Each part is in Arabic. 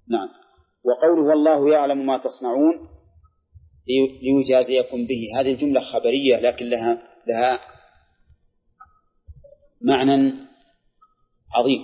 نعم. وقوله والله يعلم ما تصنعون ليجازيكم به، هذه الجملة خبرية لكن لها معنى عظيم.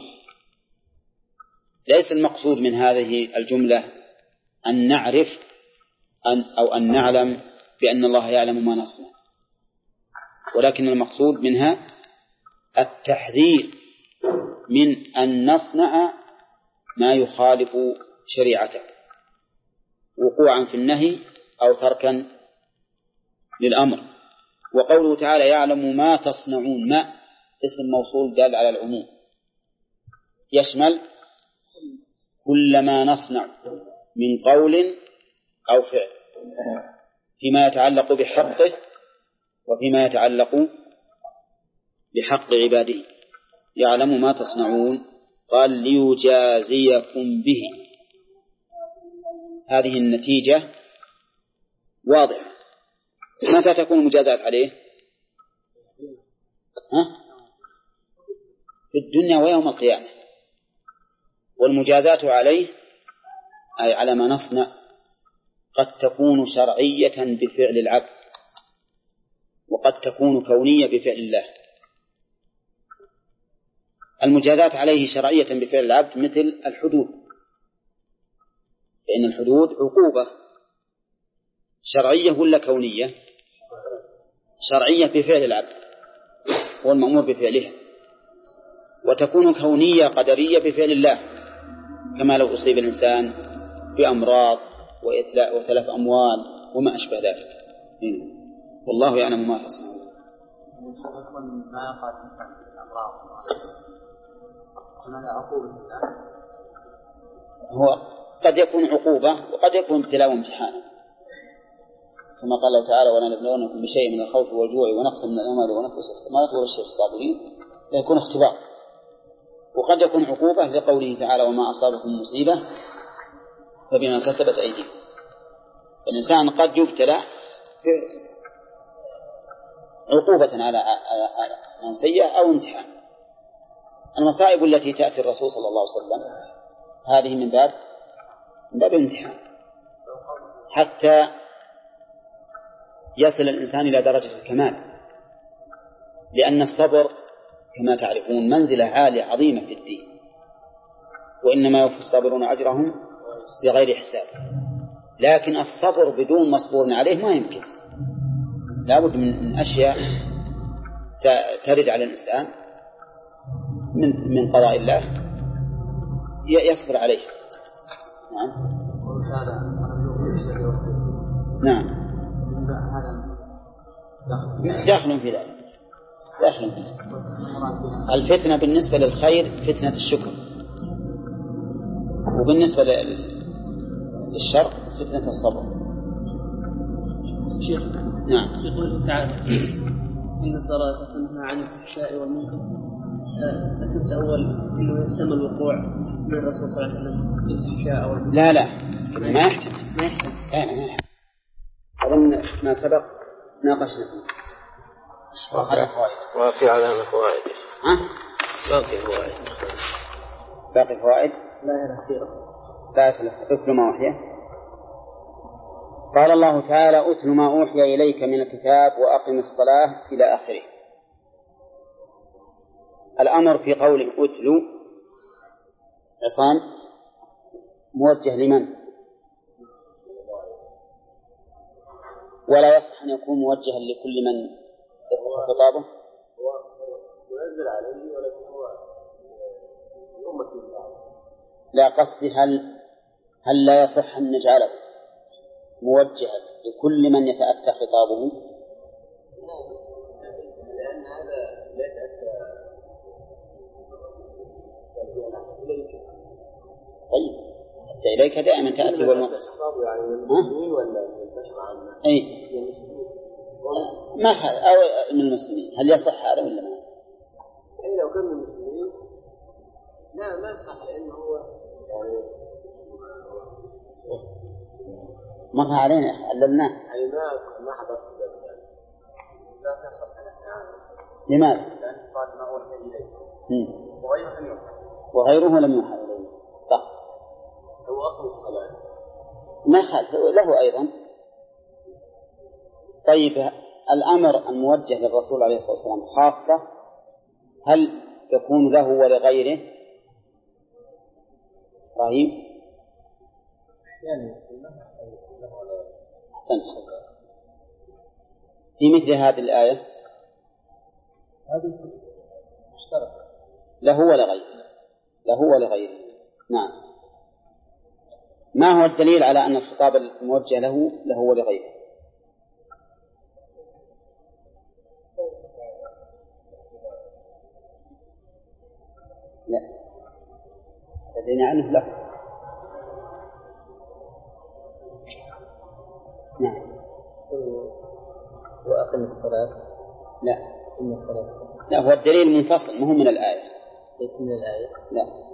ليس المقصود من هذه الجملة أن نعرف أو أن نعلم بأن الله يعلم ما نصنع، ولكن المقصود منها التحذير من أن نصنع ما يخالف شريعته وقوعا في النهي أو تركا للأمر. وقوله تعالى يعلم ما تصنعون، ما اسم موصول دال على العموم، يشمل كل ما نصنع من قول أو فعل فيما يتعلق بحقه وفيما يتعلق بحق عباده. يعلم ما تصنعون، قال ليجازيكم به، هذه النتيجة واضحة. متى تكون المجازات عليه؟ في الدنيا ويوم القيامة. والمجازات عليه أي على ما نصنع قد تكون شرعية بفعل العبد وقد تكون كونية بفعل الله. المجازات عليه شرعية بفعل العبد مثل الحدود، فإن الحدود عقوبة شرعية ولا كونية؟ شرعية بفعل العبد هو المأمور بفعلها، وتكون كونية قدرية بفعل الله، كما لو أصيب الإنسان بأمراض وتلف أموال وما أشبه ذلك. والله يعلم ما تصنعون. ما يقع في الأمراض هذا عقوبة الله، هو قد يكون عقوبة وقد يكون ابتلاء وامتحان، كما قال الله تعالى ولنبلونكم بشيء من الخوف والجوع ونقص من الأموال ونفس الثمرات وبشر الصابرين. يكون اختبار. وقد يكون عقوبة لقوله تعالى وما أصابكم مصيبة فبما كسبت أيديكم. الإنسان قد يبتلى عقوبة على عن سيئة أو امتحان. المصائب التي تأتي الرسول صلى الله عليه وسلم هذه من باب الامتحان حتى يصل الإنسان إلى درجة الكمال، لأن الصبر كما تعرفون منزلة عالية عظيمة في الدين، وإنما يوفي الصابرون أجرهم بغير حساب. لكن الصبر بدون مصبور عليه ما يمكن، لا بد من أشياء ترد على الإنسان من قضاء الله يصبر عليه. نعم داخل في ذلك. الفتنة بالنسبة للخير فتنة الشكر، وبالنسبة للشر فتنة الصبر. شيخ نعم. يقول تعالى إن الصلاة تنهى عن الفحشاء والمنكر، أتتأول إنه يحتمل الوقوع من الرسول صلى الله عليه وسلم في الفحشاء أو المنكر؟ لا ما يحتمل. أظن ما سبق ناقشنا وفي علامة فوائد. باقي فوائد لا كثيرة. أتل ما أوحي. قال الله تعالى أتل ما أوحي إليك من الكتاب وأقم الصلاة إلى آخره. الأمر في قوله أتلو عصام موجه لمن؟ ولا يصح أن يكون موجها لكل من يصح خطابه. وينزل عليه ولكن هو أمة. لا قصدي هل لا يصح أن نجعله موجها لكل من يتأتى خطابه؟ لأن هذا لا يتأتى طيب حتى إليك دائما تأتي والخطاب يعني من المسلمين ولا من البشر عامة؟ أي ما أو من المسلمين. هل يصح هذا ولا ما يصح؟ أي لو كان من المسلمين لا ما يصح، لأنه هو يعني مر علينا علمناه. يعني ما حضرت بس يعني لا يصح يعني. لماذا؟ لأن قال ما أوحي إليه وغيره لم يوحى إليه. صح. أو أقم الصلاة ما خالف له أيضا. طيب الأمر الموجه للرسول عليه الصلاة والسلام خاصة هل يكون له ولغيره؟ إبراهيم يعني أحسنت. في مثل هذه الآية هذه مشتركة له ولغيره، له ولغيره. نعم. ما هو الدليل على أن الخطاب الموجه له ولغيره؟ لا لدينا عنه له. نعم. وأقم الصلاة لا إن الصلاة لا هو الدليل منفصل مهم من الآية. ليس من الآية. لا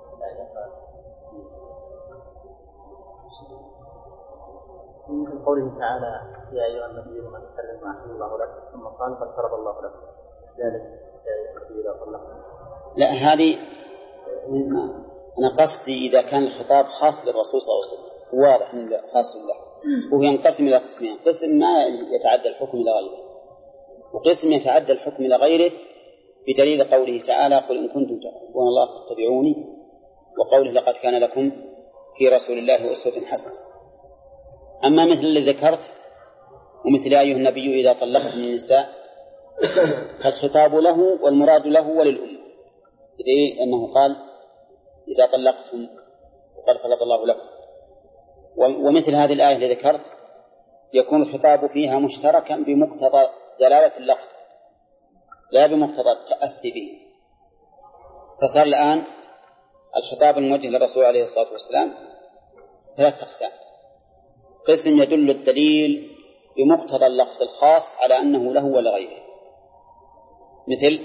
من قوله تعالى يا أيها النبي لما تكلم ما أحل الله لك ثم قال قد فرض الله لك ذلك يا أيها النبي إذا طلقتم. لا هذه أنا قصدي إذا كان الخطاب خاص للرسول صلى الله عليه وسلم واضح أنه خاص له، وهو ينقسم إلى قسمين: قسم ما يتعدى الحكم إلى غيره، وقسم يتعدى الحكم إلى غيره بدليل قوله تعالى قل إن كنتم تحبون الله فاتبعوني، وقوله لقد كان لكم في رسول الله أسوة حسنة. أما مثل الذي ذكرت ومثل أيها النبي إذا طلقتم النساء فالخطاب له والمراد له وللأمة، بدليل أنه قال إذا طلقتم وقد فرض الله لكم. ومثل هذه الآية التي ذكرت يكون الخطاب فيها مشتركا بمقتضى دلالة اللفظ لا بمقتضى التأسي به. فصار الآن الخطاب الموجه للرسول عليه الصلاة والسلام 3 أقسام: قسم يدل الدليل بمقتضى اللفظ الخاص على أنه له ولغيره، مثل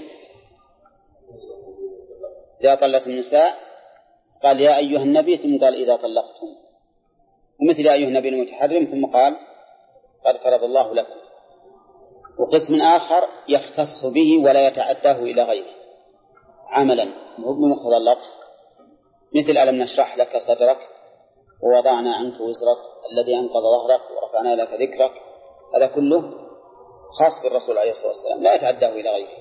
إذا طلقتم النساء قال يا أيها النبي ثم قال إذا طلقتم، ومثل يا أيها النبي المتحرم ثم قال قد فرض الله لكم. وقسم آخر يختص به ولا يتعداه إلى غيره عملا بمقتضى اللفظ، مثل ألم نشرح لك صدرك ووضعنا عنك وزرك الذي أنقض ظهرك ورفعنا لك ذكرك، هذا كله خاص بالرسول عليه الصلاة والسلام لا يتعداه إلى غيره.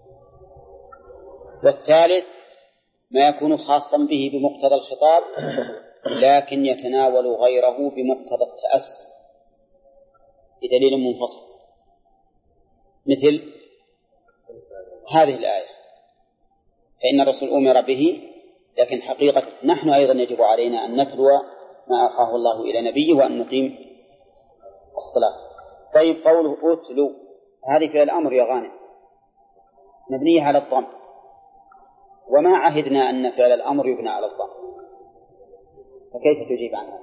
والثالث ما يكون خاصا به بمقتضى الخطاب لكن يتناول غيره بمقتضى التأسي بدليل منفصل، مثل هذه الآية فإن الرسول أمر به، لكن حقيقة نحن أيضا يجب علينا أن نتلو ما أوحاه الله إلى نبيه وأن نقيم الصلاة. طيب قوله أتلو هذه فعل الأمر يا غانم مبنية على الضم، وما عهدنا أن فعل الأمر يبنى على الضم، فكيف تجيب عنها؟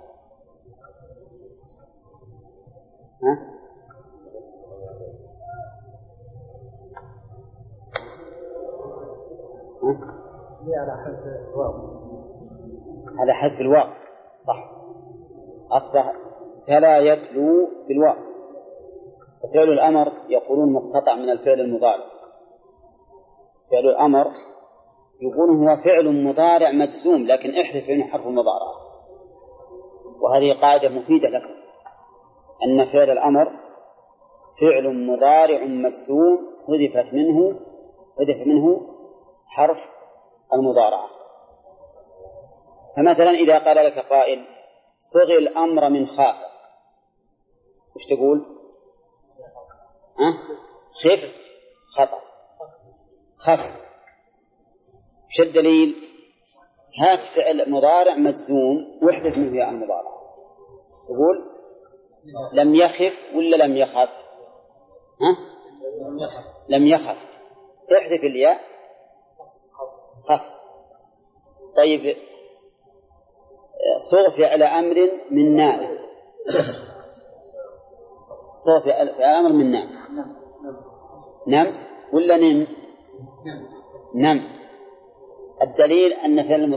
ها؟ على حذف الواو. على حذف الواو صح، أصبح فلا يتلو بالواو. ففعل الأمر يقولون مقتطع من الفعل المضارع. فعل الأمر يقولون هو فعل مضارع مجزوم لكن احذف منه حرف المضارع، وهذه قاعدة مفيدة لكم أن فعل الأمر فعل مضارع مجزوم حذف منه حرف المضارعة. فمثلا إذا قال لك قائل صغ الأمر من خاف، وش تقول؟ خف خطأ خف. وش الدليل؟ هات فعل مضارع مجزوم واحذف منه ياء المضارعة، تقول لم يخف ولا لم يخف؟ لم يخف، احذف الياء خف. طيب صغ فعل أمر من نام، صغ فعل أمر من نام، نم ولا نم؟ نم. الدليل أن فعل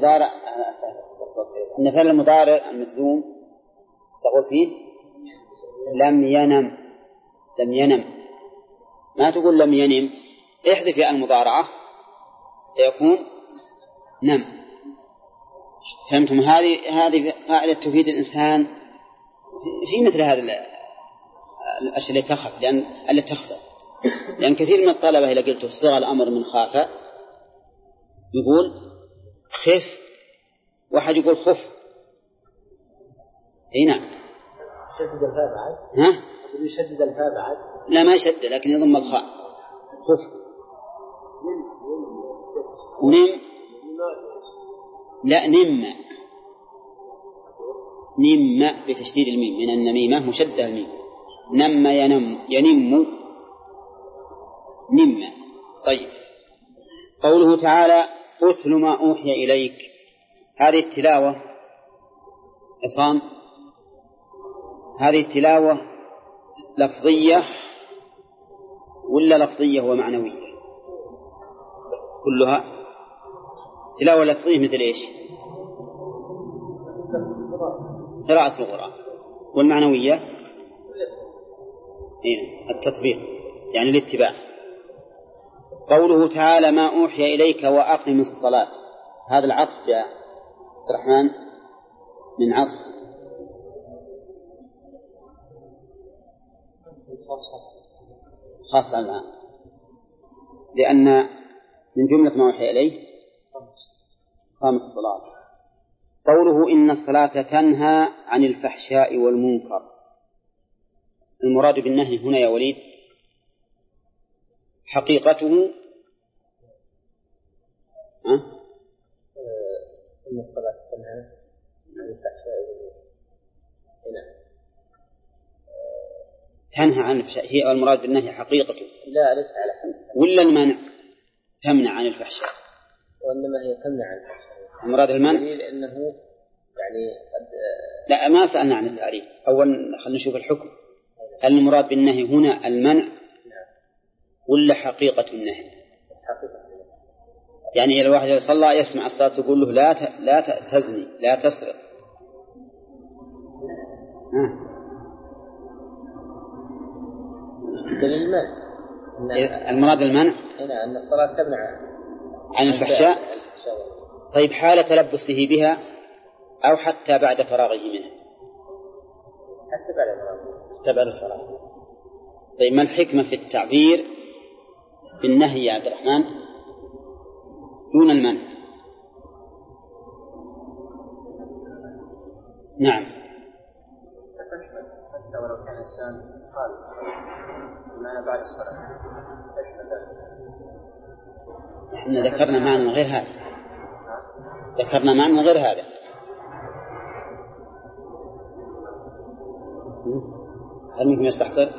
المضارع المجزوم تقول فيه لم ينم، ما تقول لم ينم، احذف المضارعة سيكون نم. فهمتم؟ هذه قاعدة تفيد الإنسان في مثل هذا الأشياء اللي تخف، اللي تخفى، لأن كثير من الطلبة إذا قلت صيغ الأمر من خاف يقول خف، واحد يقول خف. اي نعم. يشدد الفاء بعد. ها؟ يشدد الفاء بعد. لا ما يشدد، لكن يضم الخاء. خف. نم. لا نم. نم بتشديد الميم، من النميمة مشدد الميم. نم ينم نم. طيب، قوله تعالى أتل ما أوحي إليك، هذه التلاوة عصام، هذه التلاوة لفظية ولا لفظية ومعنوية؟ كلها تلاوة لفظية مثل إيش؟ قراءة القرآن. والمعنوية التطبيق، يعني الاتباع. قوله تعالى ما أوحي إليك وأقم الصلاة، هذا العطف يا عبد الرحمن من عطف خاص الآن، لأن من جملة ما أوحي إليه قام الصلاة. قوله إن الصلاة تنهى عن الفحشاء والمنكر، المراد بالنهي هنا يا وليد حقيقته إن الصلاة تنهى عن الفحشاء والمنكر. تنهى عن الفحشاء هي المراد بالنهي حقيقته، لا ليس على حد، ولا المنع تمنع عن الفحشاء، وإنما هي تمنع عن الفحشاء. المراد المنع، لأنه يعني لا ما سألنا عن التعريف، أولا خلينا نشوف الحكم. هل المراد بالنهي هنا المنع ولا حقيقة النهي؟ يعني إذا الواحد صلى يسمع الصلاة تقول له لا تزني لا تسرق، المراد المنع أن الصلاة تمنع عن الفحشاء. طيب حال تلبسه بها أو حتى بعد فراغه منها؟ حتى بعد فراغه. طيب ما الحكمة في التعبير بالنهي يا عبد الرحمن دون المنع؟ نعم. حتى ولو كان الإنسان قال بمعنى بعد الصلاة تشمل ذلك. احنا ذكرنا معنى غير هذا، ذكرنا معنى غير هذا. هل منكم يستحضر؟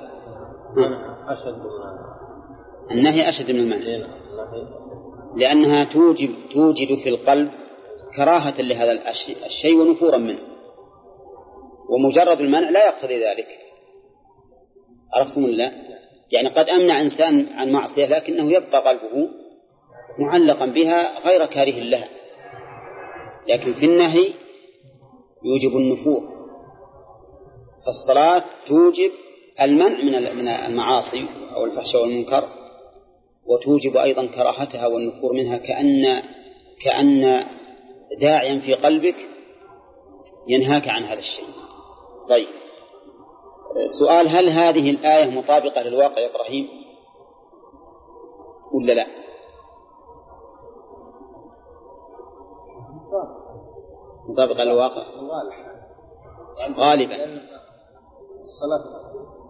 النهي أشد من المنع، لأنها توجد في القلب كراهة لهذا الشيء ونفورا منه، ومجرد المنع لا يقتضي ذلك. عرفتم ولا؟ يعني قد أمنع إنسان عن معصية لكنه يبقى قلبه معلقا بها غير كاره لها، لكن في النهي يوجب النفور. فالصلاة توجب المنع من المعاصي أو الفحشاء والمنكر، وتوجب أيضا كراهتها والنفور منها، كأن داعيا في قلبك ينهاك عن هذا الشيء. طيب سؤال، هل هذه الآية مطابقة للواقع يا إبراهيم ولا لا؟ مطابقة للواقع غالبا. الصلاة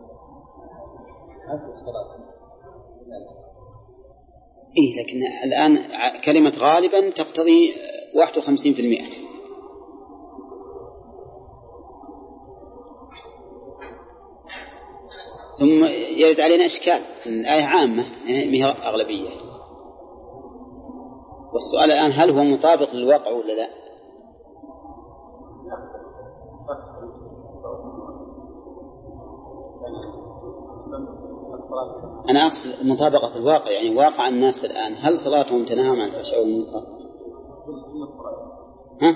إيه، لكن الآن كلمة غالبا تقتضي 51%. ثم يرد علينا إشكال، الآية عامة هي أغلبية، والسؤال الآن هل هو مطابق للواقع ولا لا؟ أنا أقصد مطابقة الواقع، يعني واقع الناس الآن هل صلاتهم تنهى عن الفحشاء والمنكر؟ ها؟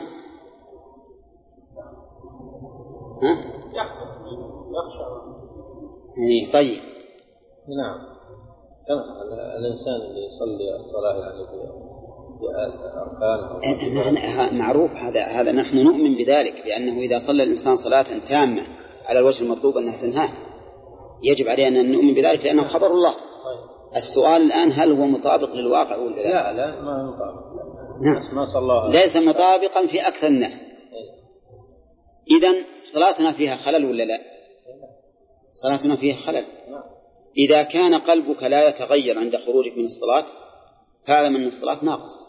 طيب نعم. الإنسان اللي يصلي الصلاة يعني معروف هذا نحن نؤمن بذلك، بأنه إذا صلى الإنسان صلاة تامة على الوجه المطلوب أنها تنهاه، يجب علينا أن نؤمن بذلك لأنه خبر الله. السؤال الآن هل هو مطابق للواقع ولا لا؟ لا ما مطابق. ما صلى ليس مطابقا في أكثر الناس. إذن صلاتنا فيها خلل ولا لا؟ صلاتنا فيها خلل. إذا كان قلبك لا يتغير عند خروجك من الصلاة فاعلم أن الصلاة ناقصة.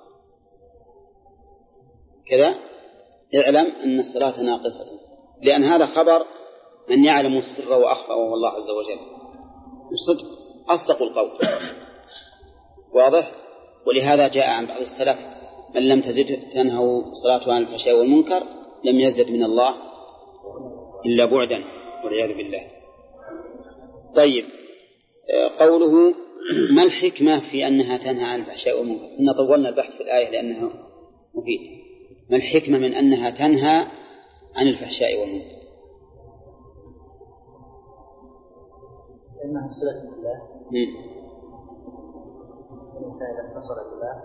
كذا اعلم أن الصلاة ناقصة، لأن هذا خبر من يعلم السر وأخفى وهو الله عز وجل، الصدق أصدق القول. واضح؟ ولهذا جاء عن بعض السلف من لم تزد تنهوا صلاته عن الفحشاء والمنكر لم يزدد من الله إلا بعدا والعياذ بالله. طيب، قوله ما الحكمة في أنها تنهى عن الفحشاء والمنكر؟ إن طولنا البحث في الآية لأنها مفيد. ما الحكمة من أنها تنهى عن الفحشاء والمنكر؟ إنها صلة بالله. الإنسان إذا اتصل بالله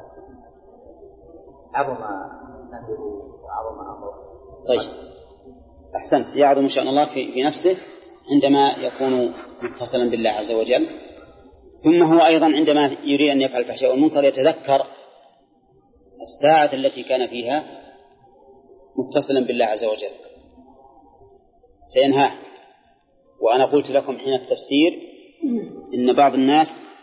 عظم نهيه وعظم أمره. طيب أحسنت، يعظم شأن الله في نفسه عندما يكون متصلا بالله عز وجل. ثم هو أيضا عندما يريد أن يفعل الفحشاء والمنكر يتذكر الساعة التي كان فيها متصلا بالله عز وجل فينهاه. وأنا قلت لكم حين التفسير إن بعض الناس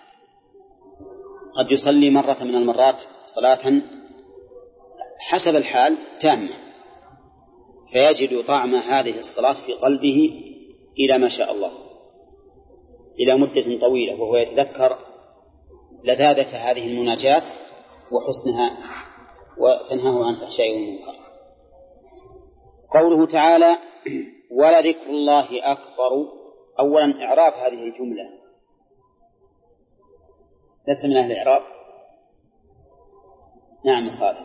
قد يصلي مرة من المرات صلاة حسب الحال تامة فيجد طعم هذه الصلاة في قلبه إلى ما شاء الله إلى مدة طويلة، وهو يتذكر لذاذة هذه المناجاة وحسنها وتنهاه عن الفحشاء والمنكر. قوله تعالى ولذكر الله أكبر. أولا إعراب هذه الجملة، لست من أهل الإعراب؟ نعم صالح.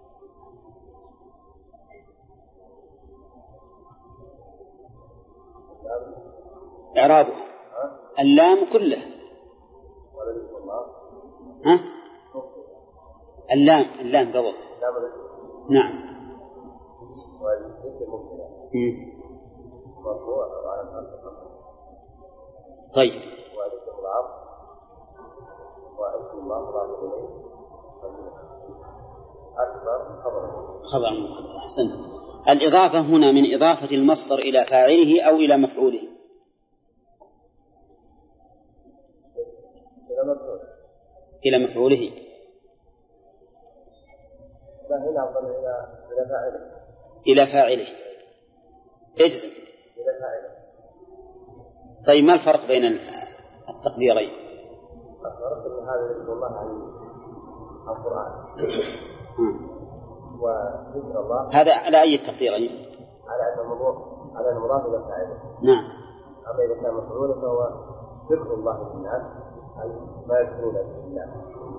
إعرابها اللام كله. ها؟ اللام قبل. نعم. طيب. واسم الله خبر. أحسنت. الإضافة هنا من إضافة المصدر إلى فاعله أو إلى مفعوله؟ إلى مفعوله. إلى فاعله. اجزم. طيب ما الفرق بين التقديرين؟ الفرق أن هذا ذكر الله عن القرآن وذكر الله هذا على أي التقديرين؟ على المضاف إلى فاعله. نعم. أما إذا كان مفعولا فهو ذكر الله للناس أي ما يذكرون بالله.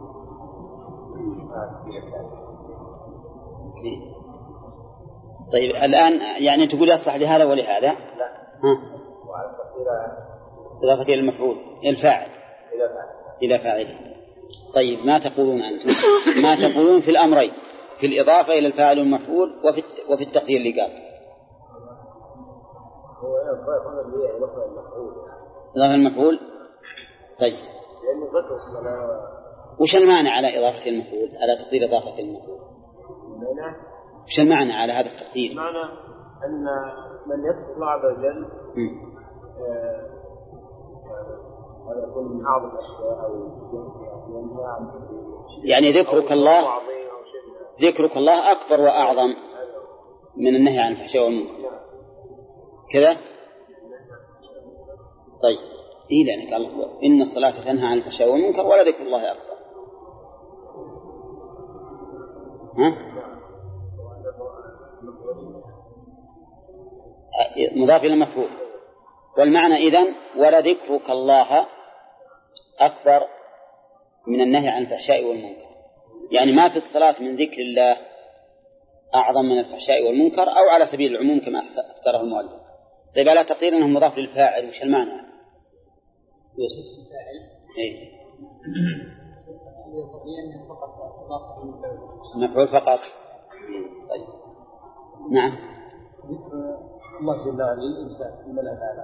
طيب الآن يعني تقول يصلح لهذا ولهذا؟ لا. وعلى التقدير إضافة إلى المفعول الفاعل إلى فاعله. طيب ما تقولون أنتم؟ ما تقولون في الأمرين، في الإضافة إلى الفاعل والمفعول وفي التقدير اللي قال؟ هو إضافة المفعول. طيب لأنه ذكر الصلاة. وش المعنى على إضافة المفعول على تقدير إضافة المفعول؟ وش المعنى على هذا التقدير؟ معنى أن من يذكر الله عز وجل هذا يكون من أعظم الأشياء أو يعني ذكرك الله أكبر وأعظم من النهي عن الفحشاء والمنكر كذا. طيب إيه لأنك الله إن الصلاة تنهى عن الفحشاء والمنكر ولا ذكر الله أكبر. ها؟ مضاف إلى المفعول. والمعنى إذن ولذكرك الله أكبر من النهي عن الفحشاء والمنكر، يعني ما في الصلاة من ذكر الله أعظم من الفحشاء والمنكر، أو على سبيل العموم كما اختاره المؤلف. طيب على تقدير أنه مضاف للفاعل وش المعنى يوسف؟ إيه؟ مفعول فقط. طيب نعم. ذكر الله جل وعلا للإنسان في الملأ الأعلى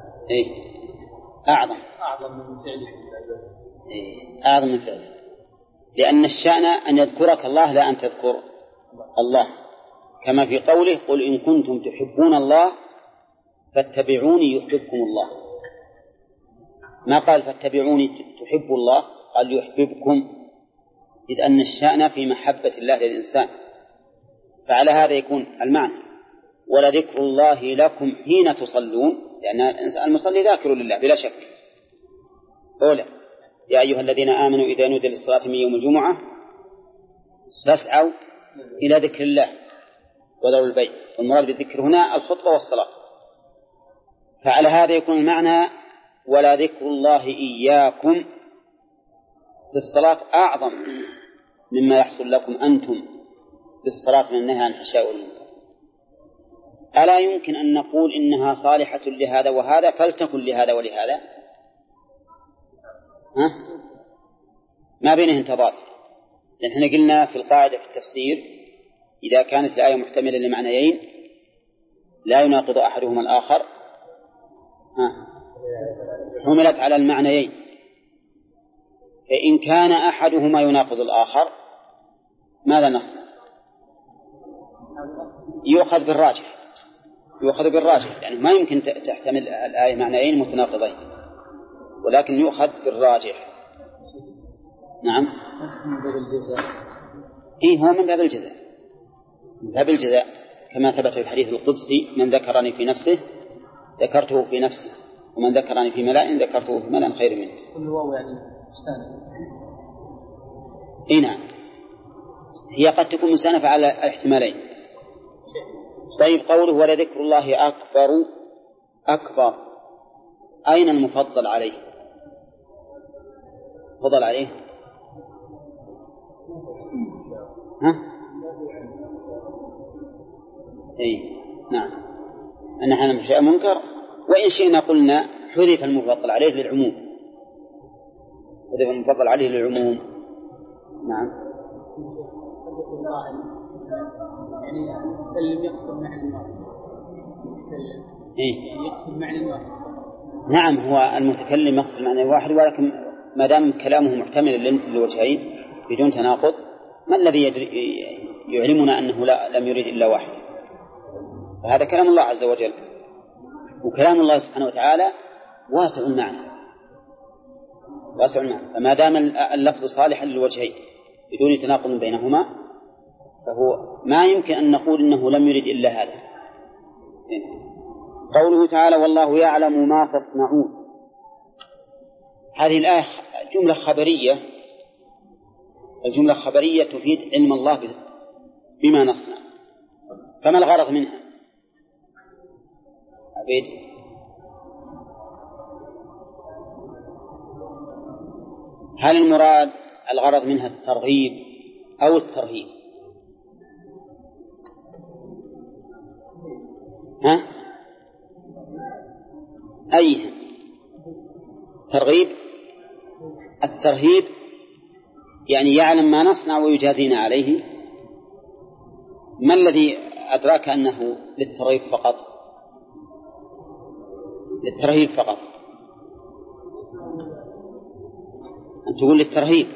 أعظم من فعله. أعظم من فعله، لأن الشأن أن يذكرك الله لا أن تذكر الله، كما في قوله قل إن كنتم تحبون الله فاتبعوني يحببكم الله. ما قال فاتبعوني تحبوا الله، قال يحببكم، إذ أن الشأن في محبة الله للإنسان. فعلى هذا يكون المعنى ولذكر الله لكم حين تصلون، لأن المصلي ذاكر لله بلا شك. أولا يا أيها الذين آمنوا إذا نودي للصلاة من يوم الجمعة فاسعوا إلى ذكر الله وذروا البيع، والمراد بالذكر هنا الخطبة والصلاة. فعلى هذا يكون المعنى ولا ذكر الله إياكم في الصلاة أعظم مما يحصل لكم أنتم بالصلاة من النهي عن الفحشاء والمنكر. ألا يمكن أن نقول إنها صالحة لهذا وهذا فلتكن لهذا ولهذا؟ ما بينهم تضاد. لأن احنا قلنا في القاعدة في التفسير إذا كانت الآية محتملة لمعنيين لا يناقض أحدهما الآخر حملت على المعنيين، فإن كان أحدهما يناقض الآخر ماذا نصنع؟ يؤخذ بالراجح، يعني ما يمكن تحتمل الآية معنيين متناقضين، ولكن يؤخذ بالراجح. نعم. هو من باب الجزاء، من باب الجزاء كما ثبت في الحديث القدسي من ذكرني في نفسه ذكرته في نفسي ومن ذكرني في ملأ ذكرته في ملأ خير منه. كل واو يعني مستانف. نعم، هي قد تكون مستانفة على الاحتمالين. طيب قوله ولذكر الله أكبر أين المفضل عليه؟ فضل عليه نعم، أن هذا شيء منكر، وإن شئنا قلنا حذف المفضل عليه للعموم، حذف المفضل عليه للعموم. نعم. يعني المتكلم يقصد معنى واحد. يقصد معنى واحد. نعم، هو المتكلم يقصد معنى واحد، ولكن ما دام كلامه محتمل للوجهين بدون تناقض، ما الذي يعلمنا أنه لم يريد إلا واحد؟ فهذا كلام الله عز وجل، وكلام الله سبحانه وتعالى واسع المعنى، فما دام اللفظ صالحا للوجهين بدون تناقض بينهما فهو ما يمكن أن نقول إنه لم يرد إلا هذا. قوله تعالى والله يعلم ما تصنعون، هذه الآية جملة خبرية، الجملة الخبرية تفيد علم الله بما نصنع، فما الغرض منها؟ عبيد. هل المراد الغرض منها الترغيب أو الترهيب؟ أي ترغيب؟ الترهيب يعني يعلم ما نصنع ويجازينا عليه. ما الذي أدراك أنه للترهيب فقط؟ للترهيب فقط، أن تقول للترهيب.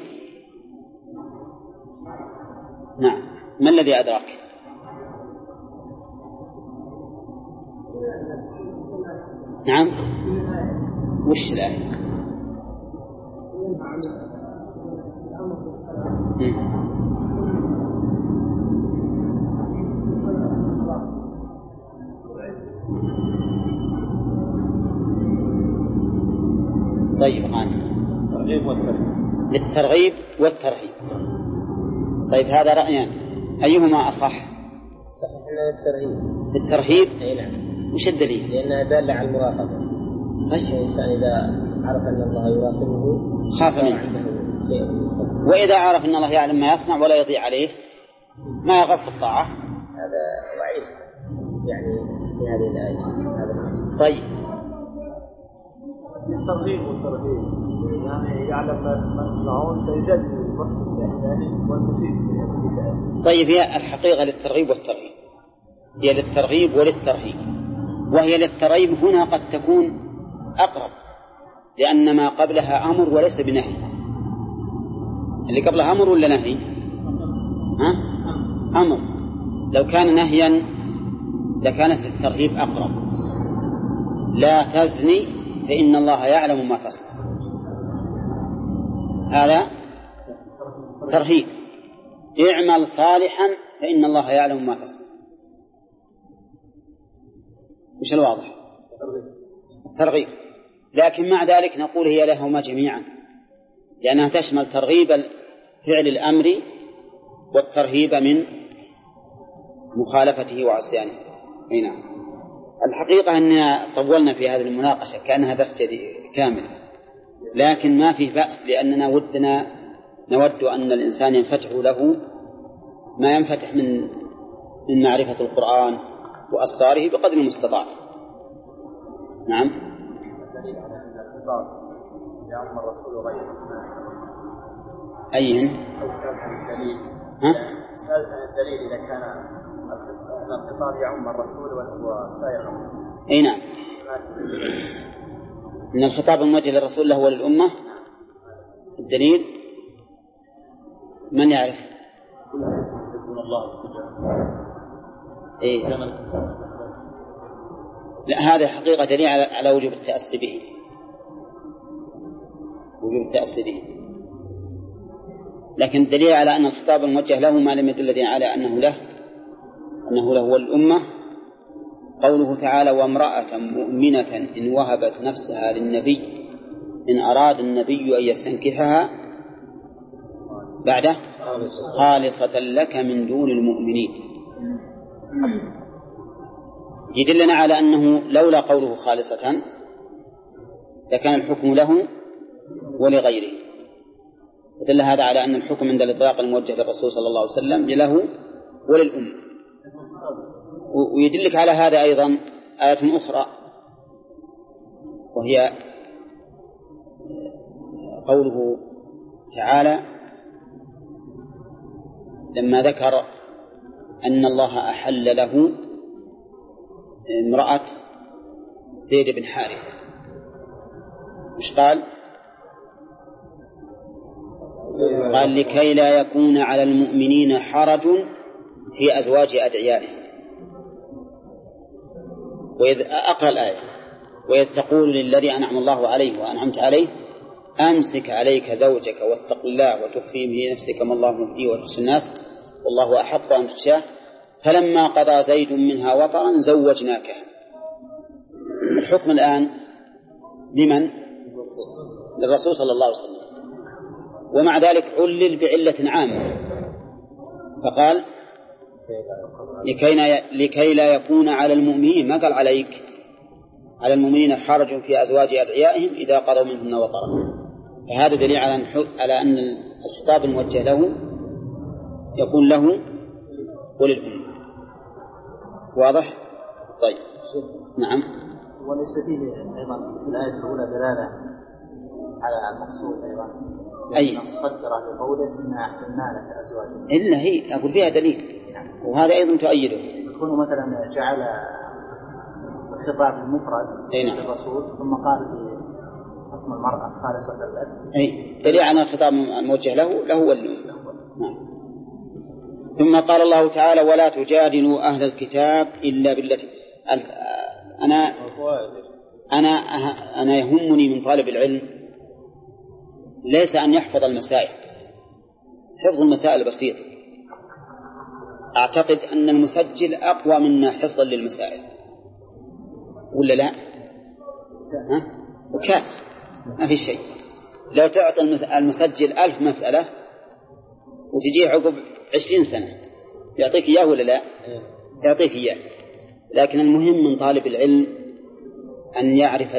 نعم، ما الذي أدراك؟ نعم، وش الآية؟ طيب للترغيب والترهيب. طيب هذا رأيان، أيهما أصح؟ صحيح للترهيب. أي نعم. وش الدليل؟ لأنها دالة على المراقبة. طيب الإنسان إذا عرف أن الله يراقبه خاف منه، وإذا عرف أن الله يعلم ما يصنع ولا يضيع عليه ما يغض في الطاعة. هذا وعيد يعني في هذه الآية. طيب الترغيب والترهيب، يعني يعلم ما يصنعون فيجد المحسن بإحسانه والمسيء بإساءته. طيب، هي الحقيقة للترغيب والترهيب، هي للترغيب وللترهيب، وهي للترغيب هنا قد تكون أقرب، لأن ما قبلها أمر وليس بنهي. اللي قبلها أمر ولا نهي؟ أمر. لو كان نهيا لكانت الترهيب أقرب. لا تزني فإن الله يعلم ما تصنع، هذا ترهيب. اعمل صالحا فإن الله يعلم ما تصنع. مش الواضح؟ ترغيب. لكن مع ذلك نقول هي لهما جميعا، لأنها تشمل ترغيب فعل الأمر والترهيب من مخالفته وعصيانه. هنا الحقيقة أننا طولنا في هذه المناقشة كأنها درس كامل، لكن ما في بأس، لأننا نود أن الإنسان ينفتح له ما ينفتح من معرفة القرآن وأسراره بقدر المستطاع. نعم. الدليل على أن الخطاب يعم الرسول غيره. أين؟ الدليل. سألت عن الدليل إذا كان الخطاب يعم الرسول وسائر. أي نعم. إن الخطاب الموجه للرسول له وللأمة. الدليل من يعرف؟ إيه؟ لا، هذا حقيقة دليل على وجوب التأسي به، وجوب التأسي به. لكن الدليل على أن الخطاب الموجه له ما لم يدل على أنه له والأمة قوله تعالى: وامرأة مؤمنة إن وهبت نفسها للنبي إن أراد النبي أن يستنكحها بعده خالصة لك من دون المؤمنين. يدلنا على أنه لولا قوله خالصة لكان الحكم له ولغيره. يدل هذا على أن الحكم عند الإطلاق الموجه للرسول صلى الله عليه وسلم له وللأمة. ويدلك على هذا أيضا آية أخرى، وهي قوله تعالى لما ذكر أن الله أحل له امرأة زيد بن حارثة، مش قال لكي لا يكون على المؤمنين حرج في أزواج أدعيائهم. وإذ أقرأ الآية: وإذ تقول للذي أنعم الله عليه وأنعمت عليه أمسك عليك زوجك واتق الله وتخفي في نفسك ما الله مبديه وتخشى الناس والله أحق أن تخشاه فلما قضى زيد منها وطرا زوجناكها. الحكم الآن لمن؟ للرسول صلى الله عليه وسلم، ومع ذلك علل بعلة عامة فقال لكي لا يكون على المؤمنين، ما قال عليك، على المؤمنين حرج في أزواج أدعيائهم إذا قضوا منهن وطرا. فهذا دليل على أن الخطاب الموجه له يكون له وللأمة. واضح؟ طيب. نعم. وليس فيه أيضا في الآية الأولى دلالة على المقصود أيضا، أي صدر بقوله إنا أحللنا لك أزواجا، إلا هي أقول فيها دليل، وهذا أيضا تؤيده. يكون مثلا جعل الخطاب المفرد للرسول ثم قال بحكم المرأة خالصة لك، أي دليل على الخطاب الموجه له والأمة. نعم. ثم قال الله تعالى: ولا تجادلوا أهل الكتاب إلا بالتي. أنا يهمني من طالب العلم ليس أن يحفظ المسائل، حفظ المسائل بسيط. أعتقد أن المسجل أقوى منا حفظا للمسائل، ولا لا؟ وكان ما في شيء. لو تعطي المسجل 1000 مسألة وتجيه عقب 20 سنة يعطيك إياه ولا لا؟ يعطيك إياه. لكن المهم من طالب العلم أن يعرف،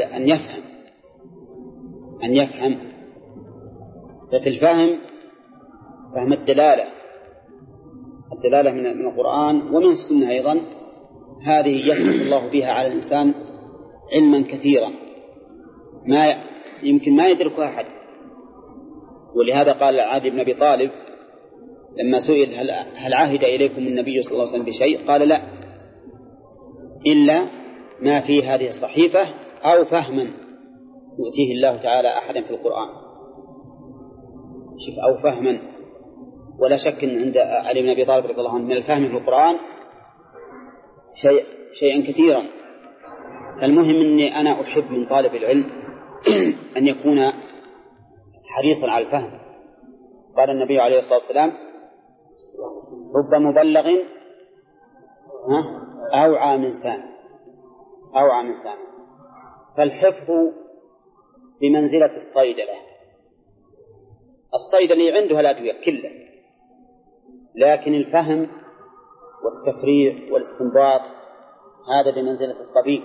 أن يفهم. ففي الفهم فهم الدلالة من القرآن ومن السنة أيضا، هذه يفتح الله بها على الإنسان علما كثيرا يمكن ما يدركها أحد. ولهذا قال علي بن أبي طالب لما سئل هل عهد إليكم النبي صلى الله عليه وسلم بشيء؟ قال لا، إلا ما في هذه الصحيفة أو فهما يؤتيه الله تعالى أحدا في القرآن. شوف، أو فهما، ولا شك أن عند علي بن أبي طالب رضي الله عنه من الفهم في القرآن شيئا كثيرا. فالمهم أني أنا أحب من طالب العلم أن يكون حريصا على الفهم. قال النبي عليه الصلاة والسلام رب مبلغ أوعى من سامع. فالحفظ بمنزلة الصيدلي عنده الأدوية كلها، لكن الفهم والتفريع والاستنباط هذا بمنزلة الطبيب،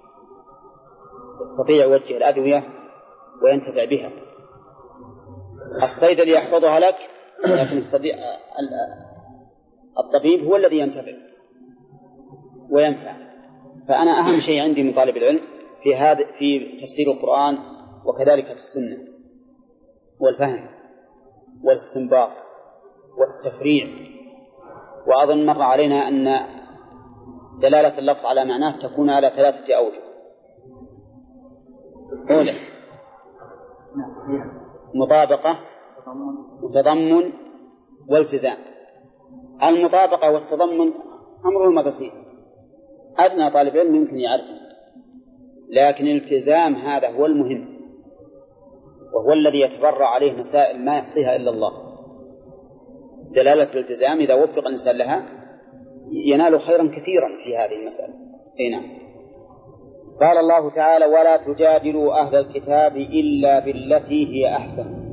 يستطيع يوجه الأدوية وينتفع بها. الصيدلي يحفظها لك، لكن الطبيب هو الذي ينتفع وينفع. فأنا أهم شيء عندي من طالب العلم في تفسير القرآن وكذلك في السنة والفهم والاستنباط والتفريع. وأظن مر علينا أن دلالة اللفظ على معناه تكون على 3 أوجه. أولا مطابقة وتضمن والتزام. المطابقة والتضمن أمرهما بسيط، أدنى طالب علم يمكن يعرفه، لكن الالتزام هذا هو المهم، وهو الذي يتبرع عليه مسائل ما يحصيها إلا الله. دلالة الالتزام إذا وفق الإنسان لها ينال خيرا كثيرا في هذه المسألة. نعم. قال الله تعالى ولا تجادلوا أهل الكتاب إلا بالتي هي أحسن.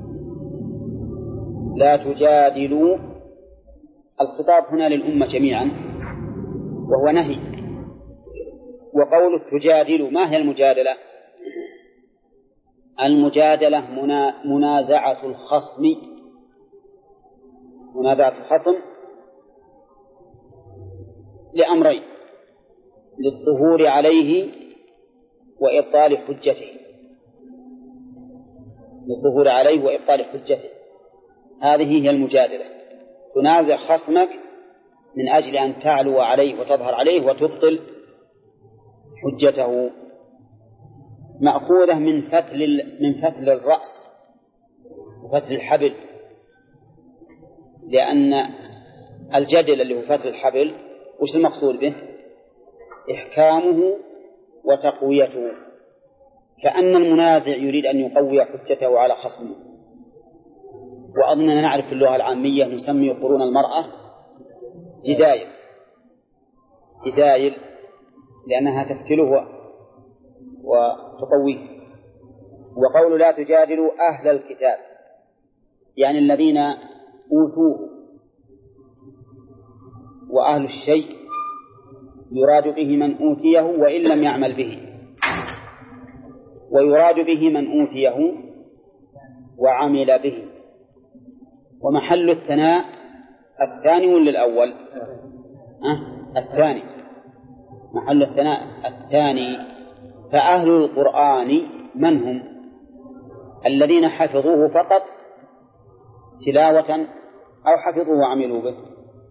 لا تجادلوا، الخطاب هنا للأمة جميعا وهو نهي. وقول تجادلوا، ما هي المجادلة؟ المجادلة منازعة الخصم لأمرين: للظهور عليه وإبطال حجته. هذه هي المجادلة، تنازع خصمك من أجل أن تعلو عليه وتظهر عليه وتبطل حجته. مأخوذة من فتل الرأس وفتل الحبل، لأن الجدل اللي هو فتل الحبل وش المقصود به؟ إحكامه وتقويته، كأن المنازع يريد أن يقوي حجته على خصمه. وأظننا نعرف في اللغة العامية نسمي قرون المرأة جدايل لأنها تفتله وتقويه. وقول لا تجادلوا أهل الكتاب يعني الذين أوتوه، وأهل الشيء يراد به من أوتيه وإن لم يعمل به، ويراد به من أوتيه وعمل به. ومحل الثناء الثاني ولا الأول؟ الثاني، محل الثناء الثاني. فأهل القرآن من هم؟ الذين حفظوه فقط تلاوة أو حفظوه وعملوا به؟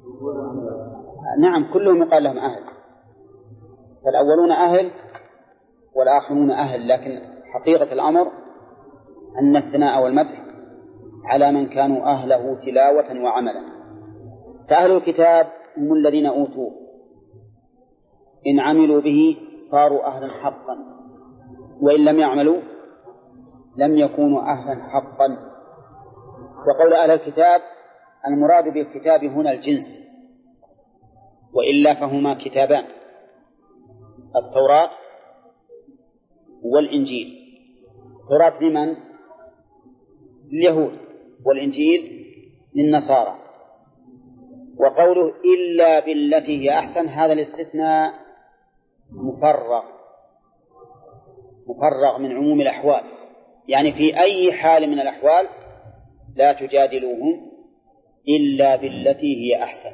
نعم، كلهم يقال لهم أهل، فالأولون أهل والآخرون أهل، لكن حقيقة الأمر أن الثناء والمدح على من كانوا أهله تلاوة وعملا. فأهل الكتاب هم الذين أوتوه، إن عملوا به صاروا أهلا حقا، وإن لم يعملوا لم يكونوا أهلا حقا. وقول أهل الكتاب المراد بالكتاب هنا الجنس، وإلا فهما كتابان: التوراة والإنجيل. التوراة لمن؟ لليهود، والإنجيل للنصارى. وقوله إلا بالتي هي أحسن، هذا الاستثناء مفرغ من عموم الأحوال، يعني في أي حال من الأحوال لا تجادلوهم إلا بالتي هي أحسن.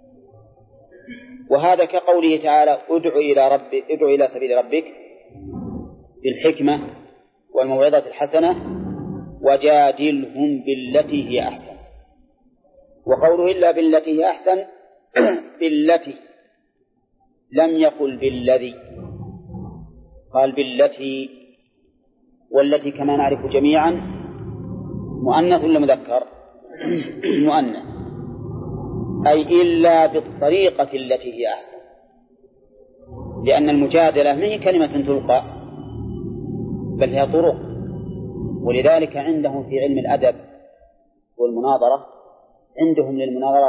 وهذا كقوله تعالى ادع إلى سبيل ربك بالحكمة والموعظة الحسنة وجادلهم بالتي هي أحسن. وقوله إلا بالتي هي أحسن بالتي، لم يقل بالذي، قال بالتي. والتي كما نعرف جميعا مؤنث ولا مذكر؟ مؤنث، أي إلا بالطريقة التي هي أحسن، لأن المجادلة ما هي كلمة تلقى بل هي طرق. ولذلك عندهم في علم الأدب والمناظرة، عندهم للمناظرة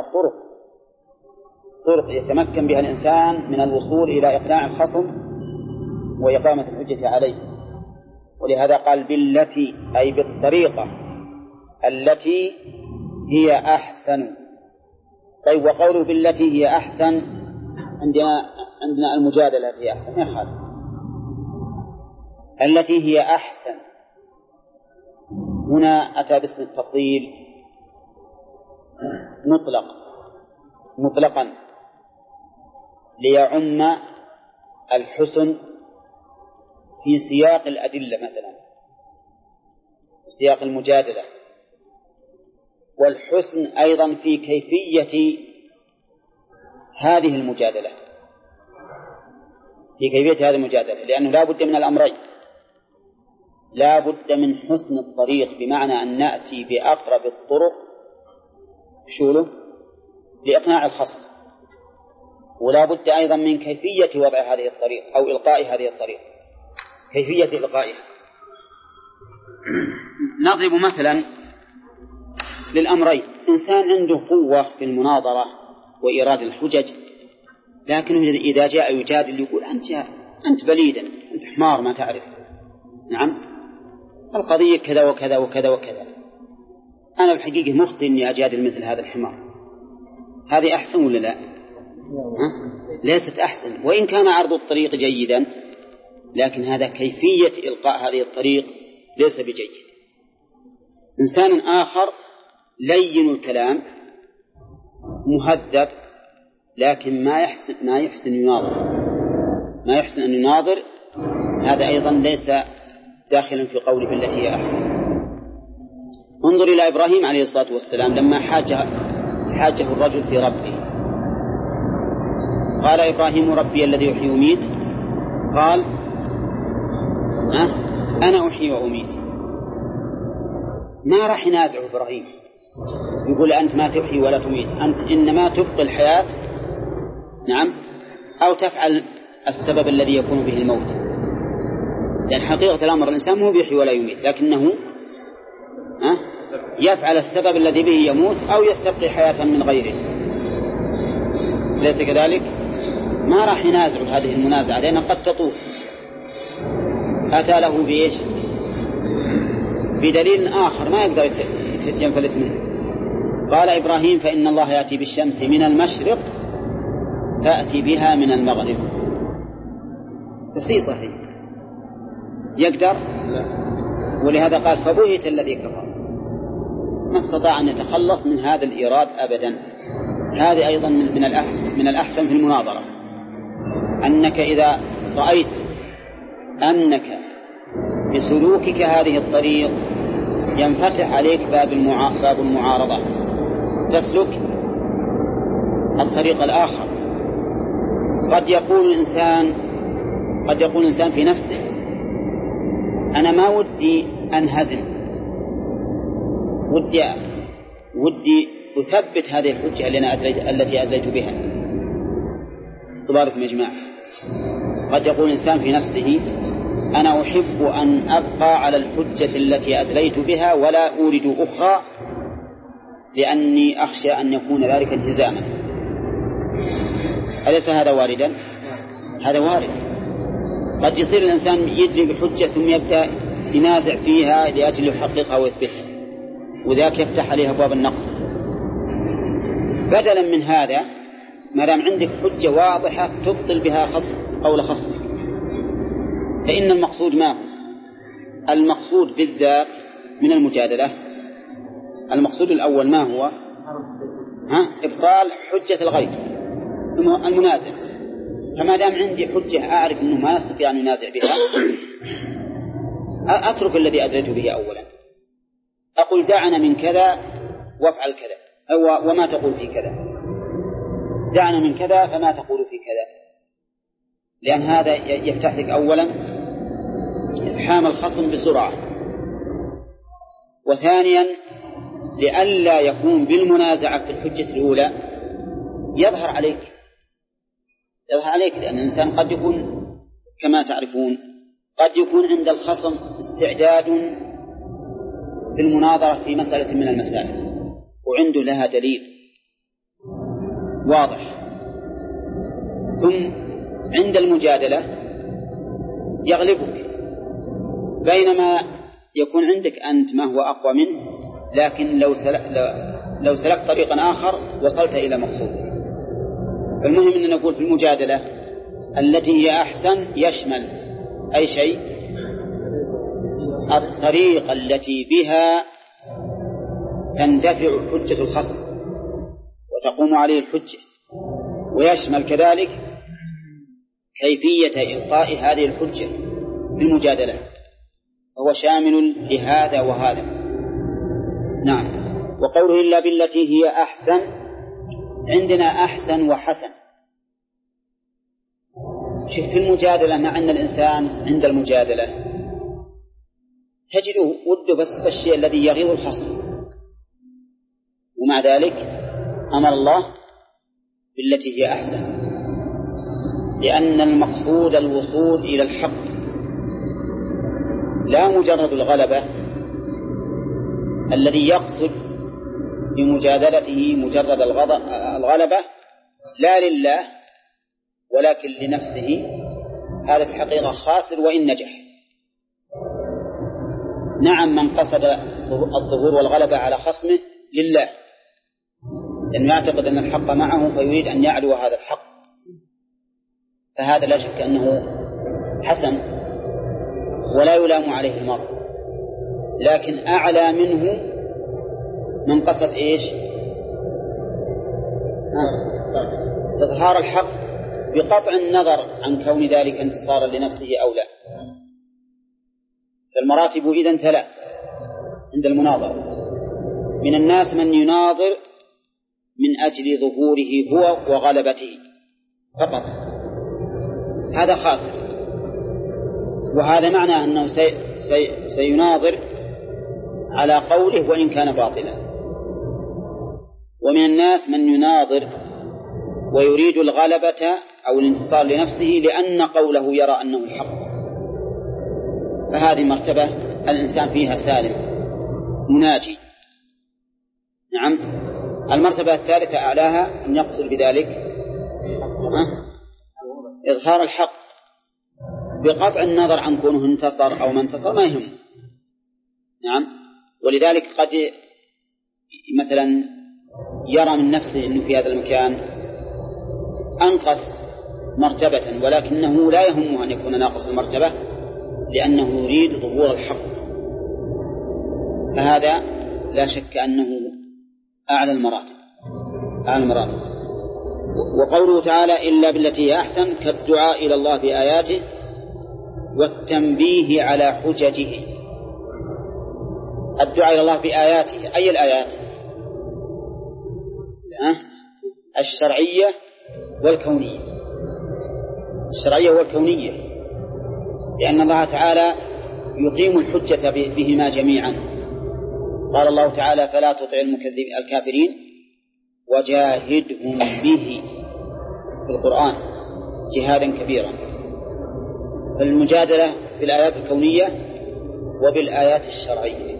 طرق يتمكن بها الإنسان من الوصول إلى إقناع الخصم وإقامة الحجة عليه. ولهذا قال بالتي، أي بالطريقة التي هي أحسن. طيب، وقوله بالتي هي أحسن، عندنا المجادلة هي أحسن، يا خالد التي هي أحسن هنا أتى باسم التفضيل مطلقا ليعم الحسن في سياق الأدلة، مثلا في سياق المجادلة، والحسن أيضا في كيفية هذه المجادلة، لأنه لا بد من الأمرين. لا بد من حسن الطريق، بمعنى أن نأتي بأقرب الطرق شوله لإقناع الخصم، ولا بد أيضا من كيفية وضع هذه الطريق أو إلقاء هذه الطريق، كيفية إلقائها. نضرب مثلا للأمرين. إنسان عنده قوة في المناظرة وإيراد الحجج، لكنه إذا جاء يجادل يقول أنت بليدا، أنت حمار ما تعرف. نعم، القضية كذا وكذا وكذا وكذا، أنا بالحقيقة مخطئ أني أجادل مثل هذا الحمار. هذه أحسن ولا لا؟ ليست أحسن، وإن كان عرض الطريق جيدا، لكن هذا كيفية إلقاء هذه الطريق ليس بجيد. إنسان آخر لين الكلام مهذب، لكن ما يحسن أن يناظر، هذا أيضا ليس داخلا في قوله بالتي هي أحسن. انظر إلى إبراهيم عليه الصلاة والسلام لما حاجه الرجل في ربه. قال إبراهيم ربي الذي يحيي ويميت، قال أنا أحيي وأميت. ما راح ينازع إبراهيم يقول أنت ما تحيي ولا تميت، أنت إنما تبقي الحياة، نعم، أو تفعل السبب الذي يكون به الموت. لأن حقيقة الأمر الإنسان مو بيحيي ولا يميت، لكنه يفعل السبب الذي به يموت أو يستبقي حياة من غيره. ليس كذلك؟ ما راح ينازع هذه المنازعة لأنها قد تطول. أتى له بإيش؟ بدليل آخر ما يقدر ينفلت منه. قال إبراهيم فإن الله يأتي بالشمس من المشرق فأتي بها من المغرب. بسيطة هي، يقدر؟ ولهذا قال فبهت الذي كفر، ما استطاع أن يتخلص من هذا الإيراد أبدا. هذه أيضا من الأحسن في المناظرة، أنك إذا رأيت أنك بسلوكك هذه الطريق ينفتح عليك باب المعارضة، تسلك الطريق الآخر. قد يقول الإنسان في نفسه أنا ما ودي أنهزم، ودي أثبت هذه الحجة التي أدليت بها. تبارك يا جماعة. قد يقول الإنسان في نفسه أنا أحب أن أبقى على الحجة التي أدليت بها ولا أريد أخرى، لأني أخشى أن يكون ذلك انهزاما. أليس هذا واردا؟ هذا وارد. قد يصير الإنسان يدري بحجة ثم يبدأ ينازع فيها لأجل يحققها ويثبتها، وذاك يفتح عليها أبواب النقد. بدلا من هذا، ما دام عندك حجة واضحة تبطل بها قول خصمك، فإن المقصود ما هو؟ المقصود بالذات من المجادلة، المقصود الأول ما هو؟ إبطال حجة الغير المنازع. فما دام عندي حجة أعرف أنه ما يستطيع أن ينازع بها، أترك الذي أدريت به أولا، أقول دعنا من كذا وافعل كذا، وما تقول في كذا، دعنا من كذا فما تقول في كذا، لأن هذا يفتح لك أولا إفحام الخصم بسرعة، وثانيا لئلا يكون بالمنازعة في الحجة الأولى يظهر عليك، لأن الإنسان قد يكون كما تعرفون قد يكون عند الخصم استعداد في المناظرة في مسألة من المسائل وعنده لها دليل واضح، ثم عند المجادلة يغلبك، بينما يكون عندك أنت ما هو أقوى منه، لكن لو سلكت طريقا آخر وصلت إلى مقصودك. المهم أن نقول في المجادلة التي هي أحسن يشمل أي شيء، الطريقة التي بها تندفع حجة الخصم وتقوم عليه الحجة، ويشمل كذلك كيفية إلقاء هذه الحجة في المجادلة، هو شامل لهذا وهذا. نعم. وقوله إلا بالتي هي أحسن، عندنا أحسن وحسن. شوف في المجادلة، مع أن الإنسان عند المجادلة تجده وده بس بالشيء الذي يغيظ الخصم، ومع ذلك أمر الله بالتي هي أحسن، لأن المقصود الوصول إلى الحق، لا مجرد الغلبة. الذي يقصد بمجادلته مجرد الغلبة لا لله ولكن لنفسه، هذا في الحقيقة خاسر وإن نجح. نعم، من قصد الظهور والغلبة على خصمه لله، لأنه يعتقد أن الحق معه فيريد أن يعلو هذا الحق، فهذا لا شك أنه حسن ولا يلام عليه المرء. لكن أعلى منه من قصد إيش؟ إظهار الحق بقطع النظر عن كون ذلك انتصارا لنفسه أو لا. فالمراتب إذن ثلاث عند المناظرة. من الناس من يناظر من أجل ظهوره هو وغلبته فقط، هذا خاسر، وهذا معنى أنه سيناظر على قوله وإن كان باطلا. ومن الناس من يناظر ويريد الغلبة أو الانتصار لنفسه لأن قوله يرى أنه الحق، فهذه مرتبة الإنسان فيها سالم مناجي. نعم. المرتبة الثالثة أعلاها أن يقصد بذلك إظهار الحق بقطع النظر عن كونه انتصر أو ما انتصر، ما يهم. نعم. ولذلك قد مثلا يرى من نفسه أنه في هذا المكان أنقص مرتبة، ولكنه لا يهمه أن يكون ناقص المرتبة لأنه يريد ظهور الحق، فهذا لا شك أنه أعلى المراتب. وقوله تعالى إلا بالتي هي أحسن كالدعاء إلى الله بآياته والتنبيه على حججه. الدعاء إلى الله بآياته، أي الآيات؟ الشرعية والكونية، لأن الله تعالى يقيم الحجة بهما جميعا. قال الله تعالى فلا تطع الكافرين وجاهدهم به في القرآن جهادا كبيرا. المجادلة بالآيات الكونية وبالآيات الشرعية.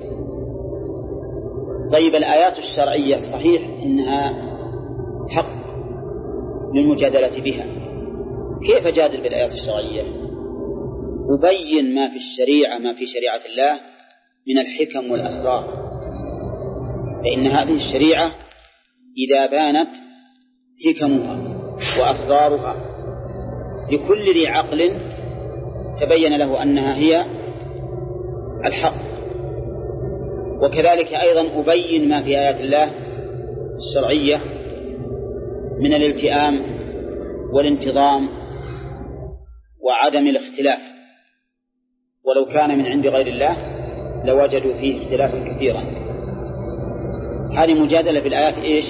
طيب، الآيات الشرعية صحيح إنها حق للمجادلة بها، كيف جادل بالآيات الشرعية؟ أبين ما في الشريعة، ما في شريعة الله من الحكم والأسرار، فإن هذه الشريعة إذا بانت حكمها وأسرارها لكل ذي عقل تبين له أنها هي الحق. وكذلك أيضا أبين ما في آيات الله الشرعية من الالتئام والانتظام وعدم الاختلاف، ولو كان من عند غير الله لوجدوا فيه اختلافا كثيرا. هذه مجادلة بالآيات إيش؟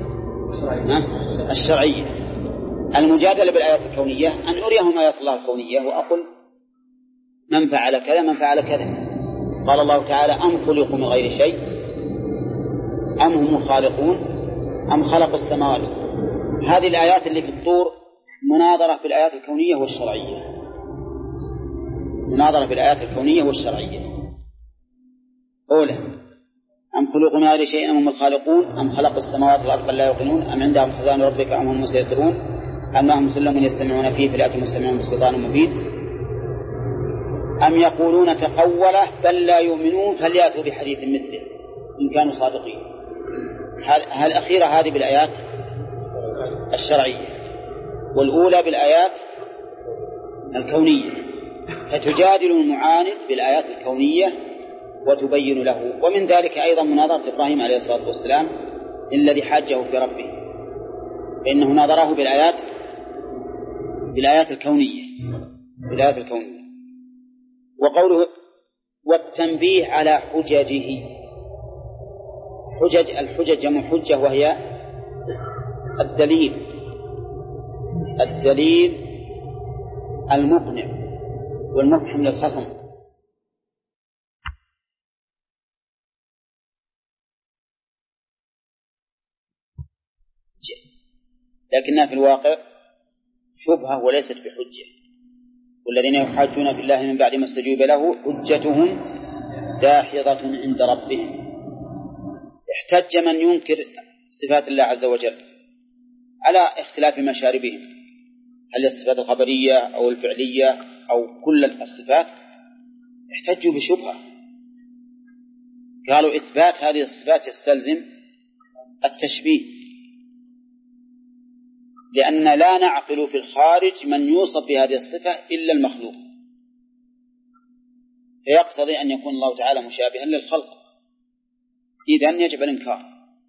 الشرعية. المجادلة بالآيات الكونية أن أريهم آيات الله الكونية وأقول من فعل كذا من فعل كذا. قال الله تعالى أم خلقوا من غير شيء أم هم الخالقون أم خلقوا السماوات. هذه الآيات اللي في الطور مناظرة في الآيات الكونية والشرعية، مناظرة في الآيات الكونية والشرعية. أولا أم خلقوا من غير شيء أم هم الخالقون أم خلقوا السماوات والأرض بل لا يوقنون أم عندهم خزائن ربك أم هم مسيطرون أم لهم سلم يستمعون فيه فليأتوا مستمعون بسلطان مبين أم يقولون تقوله بل لا يؤمنون فليأتوا بحديث مثله إن كانوا صادقين. الأخيرة هذه بالآيات الشرعية والأولى بالآيات الكونية، فتجادل المعاند بالآيات الكونية وتبين له. ومن ذلك أيضا مناظرة إبراهيم عليه الصلاة والسلام الذي حاجه في ربه، فإنه ناظره بالآيات الكونية وقوله والتنبيه على حججه. الحجج جمع حجة وهي الدليل المقنع والمفهم للخصم. لكنها في الواقع شبهة وليست بحجة. والذين يحاجون في الله من بعد ما استجيب له حجتهم داحضة عند ربهم. احتج من ينكر صفات الله عز وجل على اختلاف مشاربهم، هل الصفات الخبرية أو الفعلية أو كل الصفات، احتجوا بشبهة. قالوا إثبات هذه الصفات يستلزم التشبيه، لأن لا نعقل في الخارج من يوصف بهذه الصفة إلا المخلوق، فيقتضي أن يكون الله تعالى مشابها للخلق، إذن يجب الإنكار.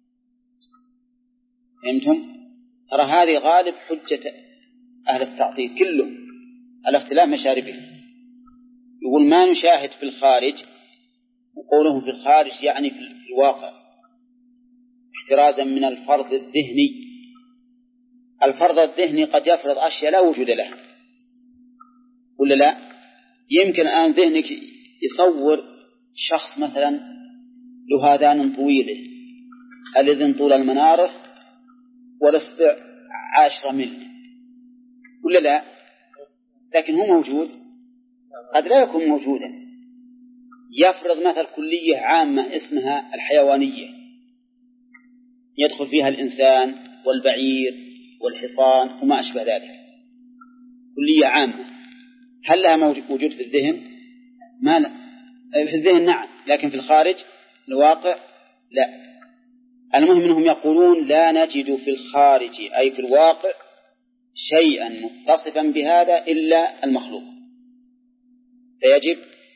فهمتم؟ ترى هذه غالب حجة أهل التعطيل كله على اختلاف مشاربه. يقول ما نشاهد في الخارج، وقولهم في الخارج يعني في الواقع، احترازا من الفرض الذهني. الفرض الذهني قد يفرض أشياء لا وجود لها ولا لا؟ يمكن الآن ذهنك يصور شخص مثلا له آذان طويلة، الذين طول المنارة والإصبع 10 ميل ولا لا؟ لكن هو موجود؟ قد لا يكون موجودا. يفرض مثل كلية عامة اسمها الحيوانية، يدخل فيها الإنسان والبعير والحصان وما أشبه ذلك، كلية عامة. هل لها وجود في الذهن؟ ما لا. في الذهن نعم، لكن في الخارج الواقع لا. المهم أنهم يقولون لا نجد في الخارج أي في الواقع شيئا متصفا بهذا إلا المخلوق، فيجب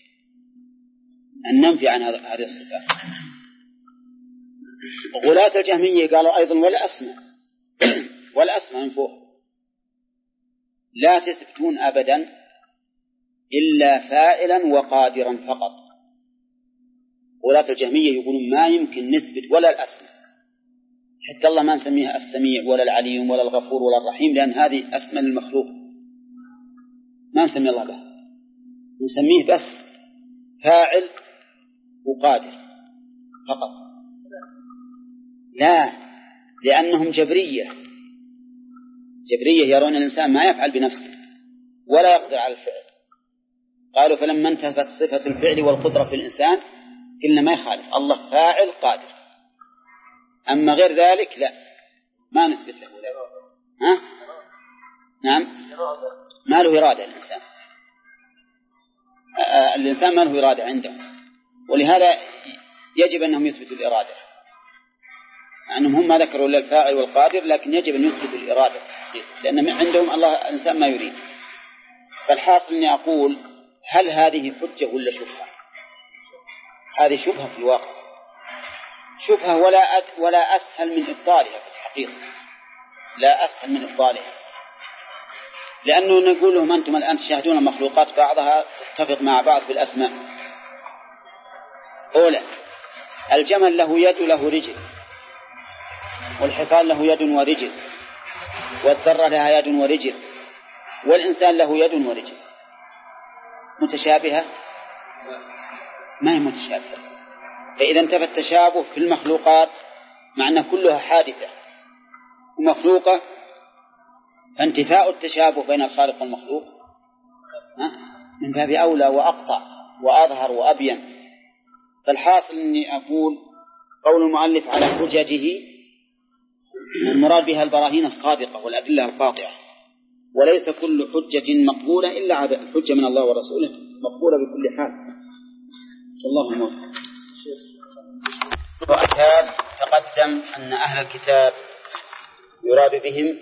أن ننفي عن هذه الصفات. غلاة الجهمية قالوا أيضا ولا أسمى من فوق، لا تثبتون أبدا إلا فاعلا وقادرا فقط. غلاة الجهمية يقولون ما يمكن نثبت ولا الأسماء، حتى الله ما نسميها السميع ولا العليم ولا الغفور ولا الرحيم، لأن هذه أسماء المخلوق ما نسمي الله بها، نسميه بس فاعل وقادر فقط. لا، لأنهم جبرية يرون الإنسان ما يفعل بنفسه ولا يقدر على الفعل. قالوا فلما انتهت صفة الفعل والقدرة في الإنسان قلنا ما يخالف، الله فاعل قادر. أما غير ذلك لا، ما نثبت له ذلك. نعم، ما له إرادة الإنسان ما له إرادة عنده، ولهذا يجب أنهم يثبتوا الإرادة، أنهم هم ما ذكروا إلا الفاعل والقادر، لكن يجب أن يثبتوا الإرادة، لأن عندهم الله الإنسان ما يريد. فالحاصل أني أقول هل هذه حجة ولا شبهة؟ هذه شبهة في الواقع، شبهة ولا أسهل من إبطالها في الحقيقة، لا أسهل من إبطالها. لأنه نقول لهم أنتم الآن تشاهدون المخلوقات بعضها تتفق مع بعض في الأسماء. أولا الجمل له يد له رجل، والحصان له يد ورجل، والذرة لها يد ورجل، والإنسان له يد ورجل. متشابهة؟ ما هي متشابهة. فإذا انتفى التشابه في المخلوقات مع أن كلها حادثة ومخلوقة، فانتفاء التشابه بين الخالق والمخلوق من باب أولى وأقطع وأظهر وأبين. فالحاصل أني أقول قول المؤلف على حججه المراد بها البراهين الصادقة والأدلة القاطعة، وليس كل حجة مقبولة إلا الحجة من الله ورسوله مقبولة بكل حال. الله الموفق. الكتاب تقدم أن أهل الكتاب يراد بهم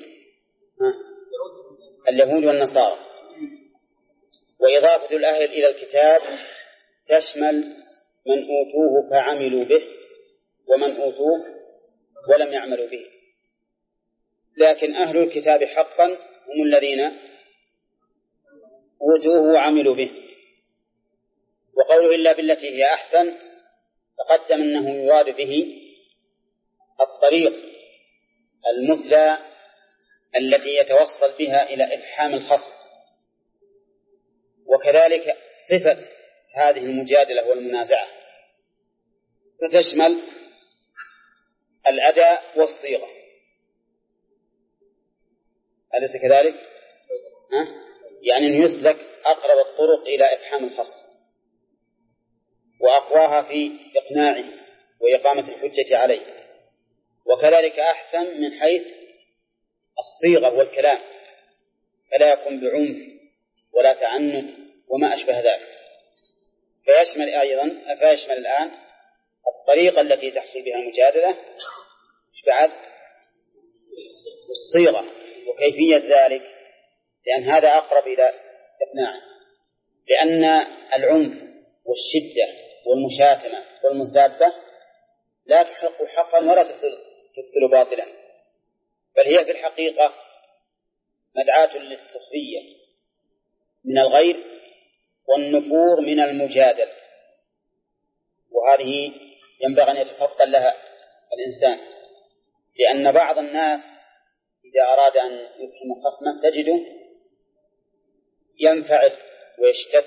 اليهود والنصارى، وإضافة الأهل إلى الكتاب تشمل من أوتوه فعملوا به ومن أوتوه ولم يعملوا به. لكن أهل الكتاب حقا هم الذين أوتوه وعملوا به. وقوله إلا بالتي هي أحسن تقدم أنه يراد به الطريق المثلى التي يتوصل بها إلى إفحام الخصم، وكذلك صفة هذه المجادلة والمنازعة فتشمل الأداء والصيغة. أليس كذلك؟ يعني أن يسلك أقرب الطرق إلى إفحام الخصم وأقواها في إقناعه وإقامة الحجة عليه، وكذلك أحسن من حيث الصيغة والكلام، فلا يكون بعنف ولا تعنت وما أشبه ذلك. فيشمل الآن الطريقة التي تحصل بها المجادلة بعد الصيغة وكيفية ذلك، لأن هذا أقرب إلى إقناعه، لأن العنف والشدة والمشاتمة والمسابة لا تحق حقا ولا تبطل باطلا، بل هي في الحقيقة مدعاة للسخرية من الغير والنفور من المجادل، وهذه ينبغي أن يتفطن لها الإنسان، لأن بعض الناس إذا أراد أن يفهم خصمه تجده ينفعل ويشتد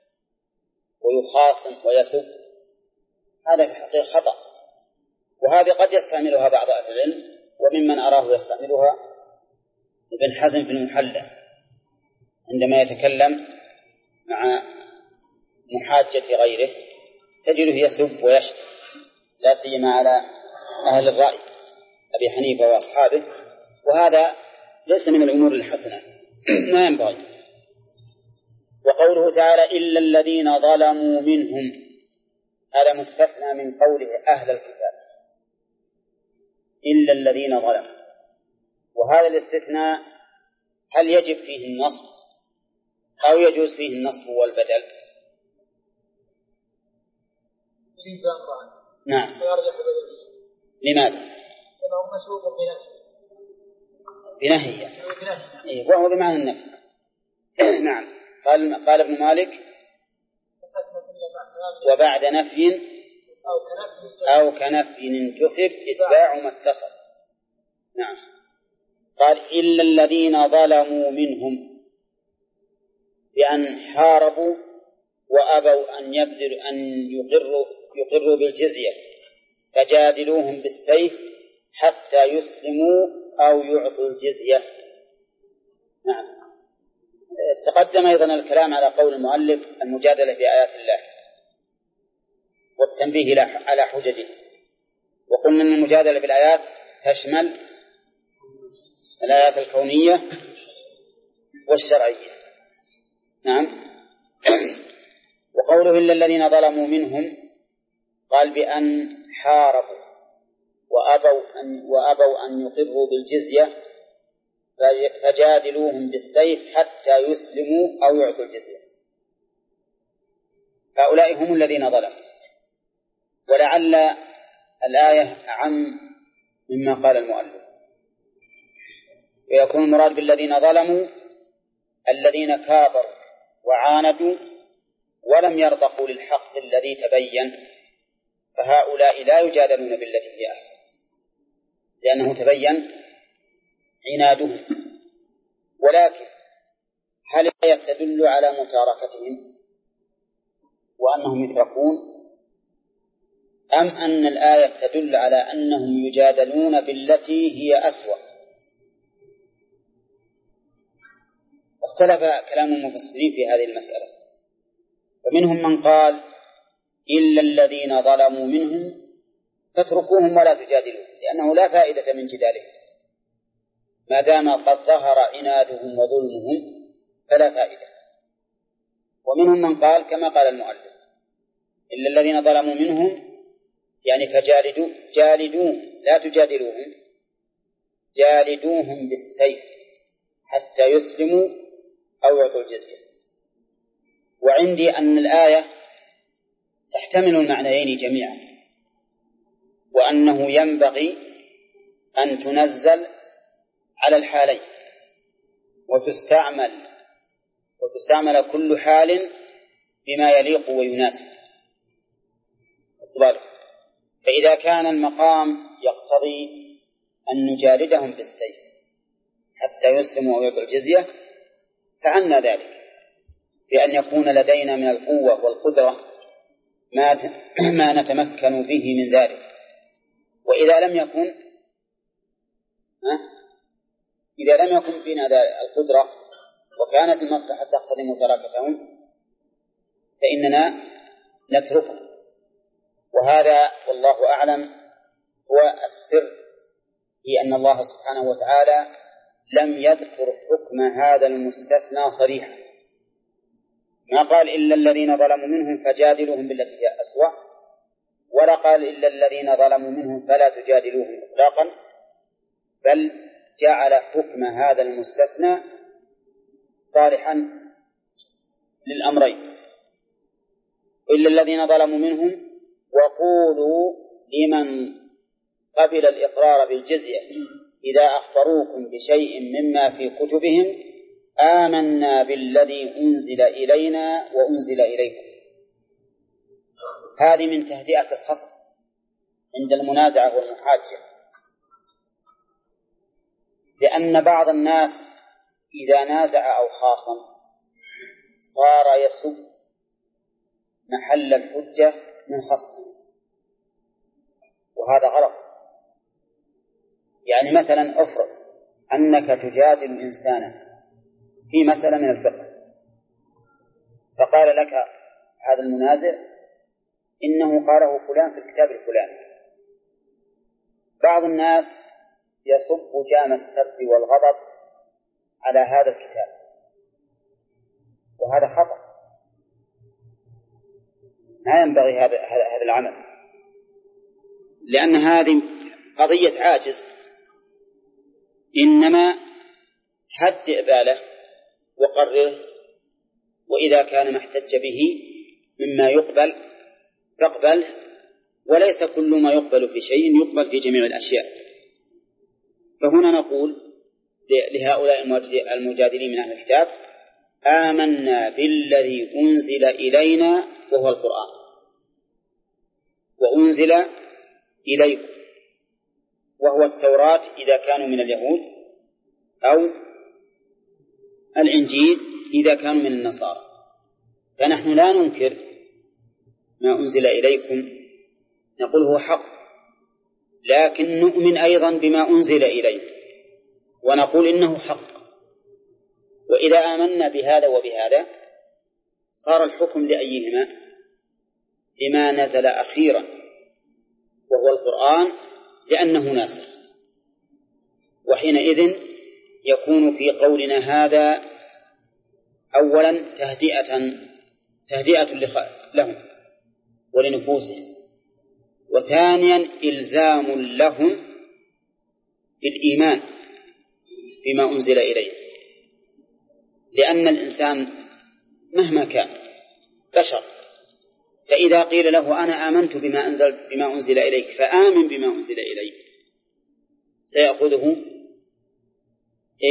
ويخاصم ويسب. هذا في الحقيقة خطأ، وهذه قد يستعملها بعض أهل العلم، وممن أراه يستعملها ابن حزم في المحلى عندما يتكلم مع محاجة غيره تجده يسب ويشتم، لا سيما على أهل الرأي أبي حنيفة وأصحابه، وهذا ليس من الأمور الحسنة ما ينبغي. وقوله تعالى إلا الذين ظلموا منهم، هذا مستثنى من قوله أهل الكتاب، إلا الذين ظلموا، وهذا الاستثناء هل يجب فيه النصب أو يجوز فيه النصب والبدل؟ نعم. لماذا؟ لأنه مسبوق بنهي وهو بمعنى النفي. نعم. قال ابن مالك وبعد نفي أو كنفي انتخب إتباع ما اتصل. نعم. قال إلا الذين ظلموا منهم بأن حاربوا وأبوا أن يقروا بالجزية فجادلوهم بالسيف حتى يسلموا أو يعطوا الجزية. نعم. تقدم أيضا الكلام على قول المؤلف المجادلة في آيات الله والتنبيه على حججه، وقلنا أن المجادلة في الآيات تشمل الآيات الكونية والشرعية. نعم. وقوله إلا الذين ظلموا منهم قال بأن حاربوا وأبوا أن يقروا بالجزية فجادلوهم بالسيف حتى يسلموا أو يعطوا الجزية. هؤلاء هم الذين ظلموا، ولعل الآية أعم مما قال المؤلف، ويكون المراد بالذين ظلموا الذين كابروا وعاندوا ولم يرضخوا للحق الذي تبين، فهؤلاء لا يجادلون بالتي هي أحسن، لأنه تبين عنادهم. ولكن هل الآية تدل على متاركتهم وأنهم يتركون، أم أن الآية تدل على أنهم يجادلون بالتي هي أسوأ؟ اختلف كلام المفسرين في هذه المسألة، ومنهم من قال إلا الذين ظلموا منهم فاتركوهم ولا تجادلوا، لأنه لا فائدة من جدالهم ما دام قد ظهر عنادهم وظلمهم فلا فائدة. ومنهم من قال كما قال المؤلف إلا الذين ظلموا منهم، يعني جالدوهم لا تجادلوهم، جالدوهم بالسيف حتى يسلموا أو يعطوا الجزية. وعندي أن الآية تحتمل المعنيين جميعا، وأنه ينبغي أن تنزل على الحالين وتستعمل كل حال بما يليق ويناسب. فإذا كان المقام يقتضي أن نجالدهم بالسيف حتى يسلموا أو يعطوا الجزية فعنا ذلك، بأن يكون لدينا من القوة والقدرة ما نتمكن به من ذلك. وإذا لم يكن فينا القدرة وكانت المصلحة تقتضي متاركتهم فإننا نتركه. وهذا والله أعلم هو السر في أن الله سبحانه وتعالى لم يذكر حكم هذا المستثنى صريحا، ما قال إلا الذين ظلموا منهم فجادلوهم بالتي هي أسوأ، ولا قال إلا الذين ظلموا منهم فلا تجادلوهم إطلاقا، بل جعل حكم هذا المستثنى صالحا للأمرين. إلا الذين ظلموا منهم وقولوا لمن قبل الإقرار بالجزية إذا أخبروكم بشيء مما في كتبهم آمنا بالذي أنزل إلينا وأنزل إليكم. هذه من تهدئة الخصم عند المنازعة والمحاجة، لأن بعض الناس إذا نازع أو خاصم صار يسب محل الحجة من خصم، وهذا غلط. يعني مثلا أفرض أنك تجادل إنسانا في مسألة من الفقه، فقال لك هذا المنازع إنه قاله فلان في الكتاب الفلاني. بعض الناس يصب جام السب والغضب على هذا الكتاب، وهذا خطأ، ما ينبغي هذا العمل، لأن هذه قضية عاجز. إنما هدئ باله وقرره، وإذا كان ما احتج به مما يقبل فاقبله، وليس كل ما يقبل في شيء يقبل في جميع الأشياء. فهنا نقول لهؤلاء المجادلين من أهل الكتاب آمنا بالذي أنزل إلينا وهو القرآن وأنزل إليكم وهو التوراة إذا كانوا من اليهود، أو الإنجيل إذا كانوا من النصارى. فنحن لا ننكر ما أنزل إليكم، نقول هو حق، لكن نؤمن أيضا بما أنزل إليكم ونقول إنه حق. وإذا آمنا بهذا وبهذا صار الحكم لأيهما؟ لما نزل أخيرا وهو القرآن، لأنه ناسخ. وحينئذ يكون في قولنا هذا أولا تهدئة لهم ولنفوسهم، وثانيا إلزام لهم بالإيمان بما أنزل إليه، لأن الإنسان مهما كان بشر، فإذا قيل له أنا آمنت بما أنزل إليك فآمن بما أنزل إليك، سيأخذه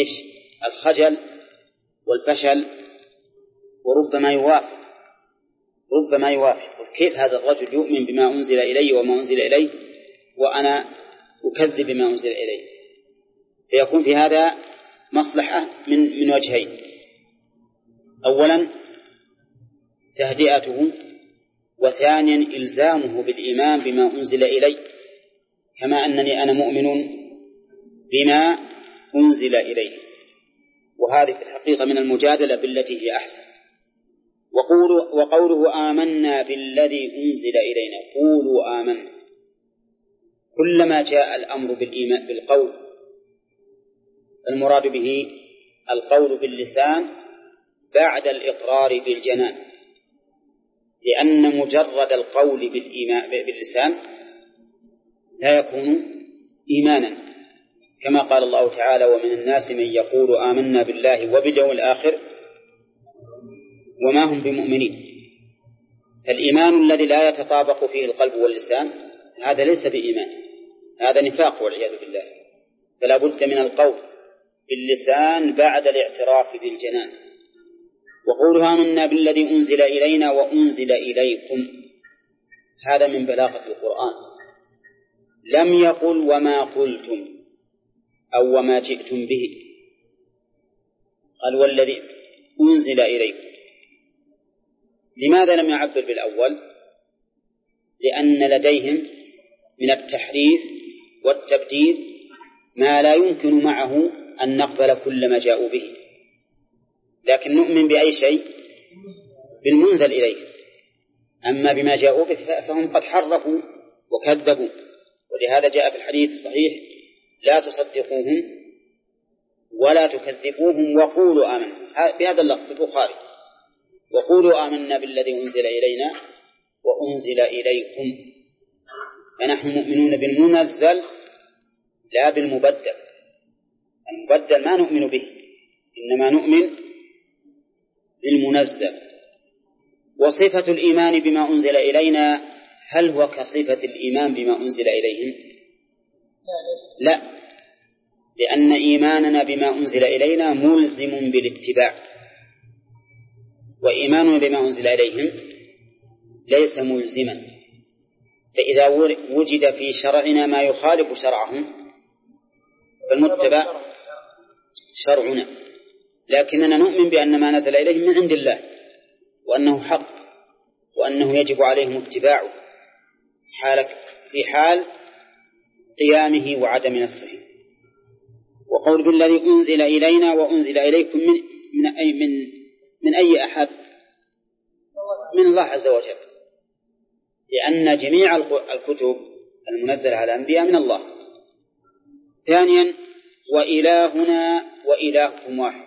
الخجل والفشل، وربما يوافق ربما يوافق. كيف هذا الرجل يؤمن بما أنزل إلي وما أنزل إليه وأنا أكذب بما أنزل إليه؟ فيكون في هذا مصلحة من وجهين: أولا تهدئته، وثانيا إلزامه بالإيمان بما أنزل إلي، كما أنني أنا مؤمن بما أنزل إليه. وهذه في الحقيقة من المجادلة بالتي هي أحسن. وقوله آمنا بالذي أنزل إلينا، قولوا آمنا. كلما جاء الأمر بالإيمان بالقول المراد به القول باللسان بعد الإقرار بالجنان، لأن مجرد القول باللسان لا يكون إيمانا، كما قال الله تعالى: ومن الناس من يقول آمنا بالله وباليوم الآخر وما هم بمؤمنين. فالإيمان الذي لا يتطابق فيه القلب واللسان هذا ليس بإيمان، هذا نفاق والعياذ بالله. فلا بد من القول باللسان بعد الاعتراف بالجنان. وقولها آمنا بالذي أنزل إلينا وأنزل إليكم، هذا من بلاغة القرآن. لم يقل وما قلتم أو وما جئتم به، قال والذي أنزل إليكم. لماذا لم يعبر بالأول؟ لأن لديهم من التحريف والتبديل ما لا يمكن معه أن نقبل كل ما جاءوا به، لكن نؤمن بأي شيء؟ بالمنزل إليه. أما بما جاءوا به فهم قد حرفوا وكذبوا. ولهذا جاء في الحديث الصحيح: لا تصدقوهم ولا تكذبوهم وقولوا آمنا، بهذا اللفظ في البخاري: وقولوا آمنا بالذي أنزل إلينا وأنزل إليكم. فنحن مؤمنون بالمنزل لا بالمبدل. المبدل ما نؤمن به، إنما نؤمن بالمنزل. وصفة الإيمان بما أنزل إلينا هل هو كصفة الإيمان بما أنزل إليهم؟ لا، لأن إيماننا بما أنزل إلينا ملزم بالاتباع، وإيماننا بما أنزل إليهم ليس ملزما. فإذا وجد في شرعنا ما يخالف شرعهم فالمتبع شرعنا، لكننا نؤمن بأن ما نزل إليهم من عند الله، وأنه حق، وأنه يجب عليهم اتباعه في حال قيامه وعدم نسخه. وقول بالذي أنزل إلينا وأنزل إليكم من أي أحد؟ من الله عز وجل، لأن جميع الكتب المنزلة على الأنبياء من الله. ثانيا: وإلهنا وإلهكم واحد،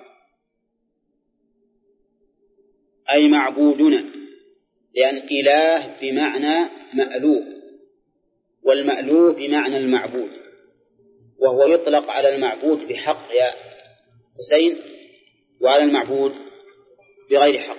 أي معبودنا، لأن إله بمعنى مألوه، والمألوه بمعنى المعبود، وهو يطلق على المعبود بحق يا حسين وعلى المعبود بغير حق.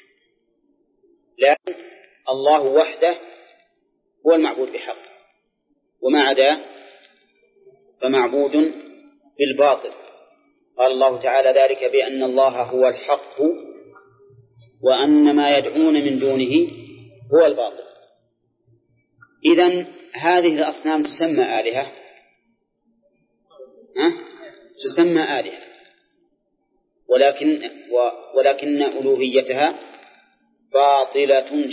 لكن الله وحده هو المعبود بحق، وما عدا فمعبود بالباطل. قال الله تعالى ذلك بأن الله هو الحق وأن ما يدعون من دونه هو الباطل. إذن هذه الأصنام تسمى آلهة، تسمى آلهة، ولكن ألوهيتها باطلة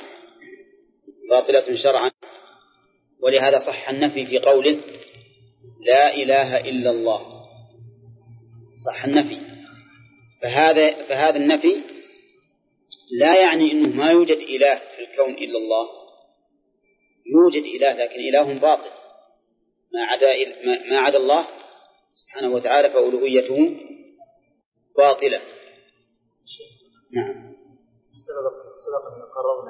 شرعا. ولهذا صح النفي في قوله لا إله إلا الله، صح النفي. فهذا النفي لا يعني أنه ما يوجد إله في الكون إلا الله، يوجد إله، لكن إله باطل ما عدا الله سبحانه وتعالى، فألوهيته باطلة. نعم. سبق أن قررنا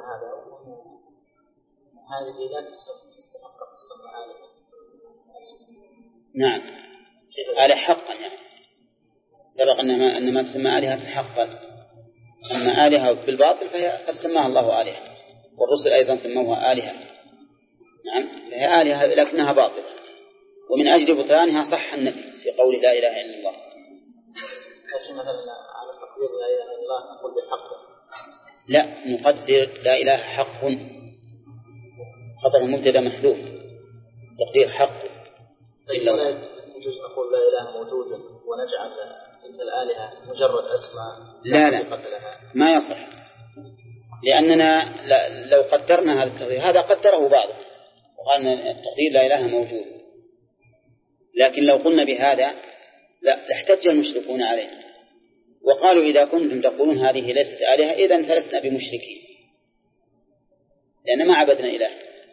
هذه لا تستحق تسمى آلهة. نعم، آلهة حقا، يعني سبق أن ما تسمى آلهة حقا، أما آلهة بالباطل فهي قد سماها الله آلهة، والرسل أيضا سموها آلهة. نعم، هي آلهة لكنها باطلة، ومن أجل بطلانها صح النفي في قول لا إله إلا الله. مثلا على تقدير لا إله إلا الله نقول بحقه، لا، نقدر لا إله حق، خبر المبتدأ محذوف، تقدير حق. طيب ولا يجوز نقول لا إله موجود ونجعل تلك الآلهة مجرد أسماء؟ لا ما يصح، لأننا لو قدرنا هذا التقدير، هذا قدره بعضهم وقال التقدير لا إله موجود، لكن لو قلنا بهذا لا احتج المشركون عليه وقالوا إذا كنتم تقولون هذه ليست آلهة إذن فلسنا بمشركين لأن ما عبدنا إله،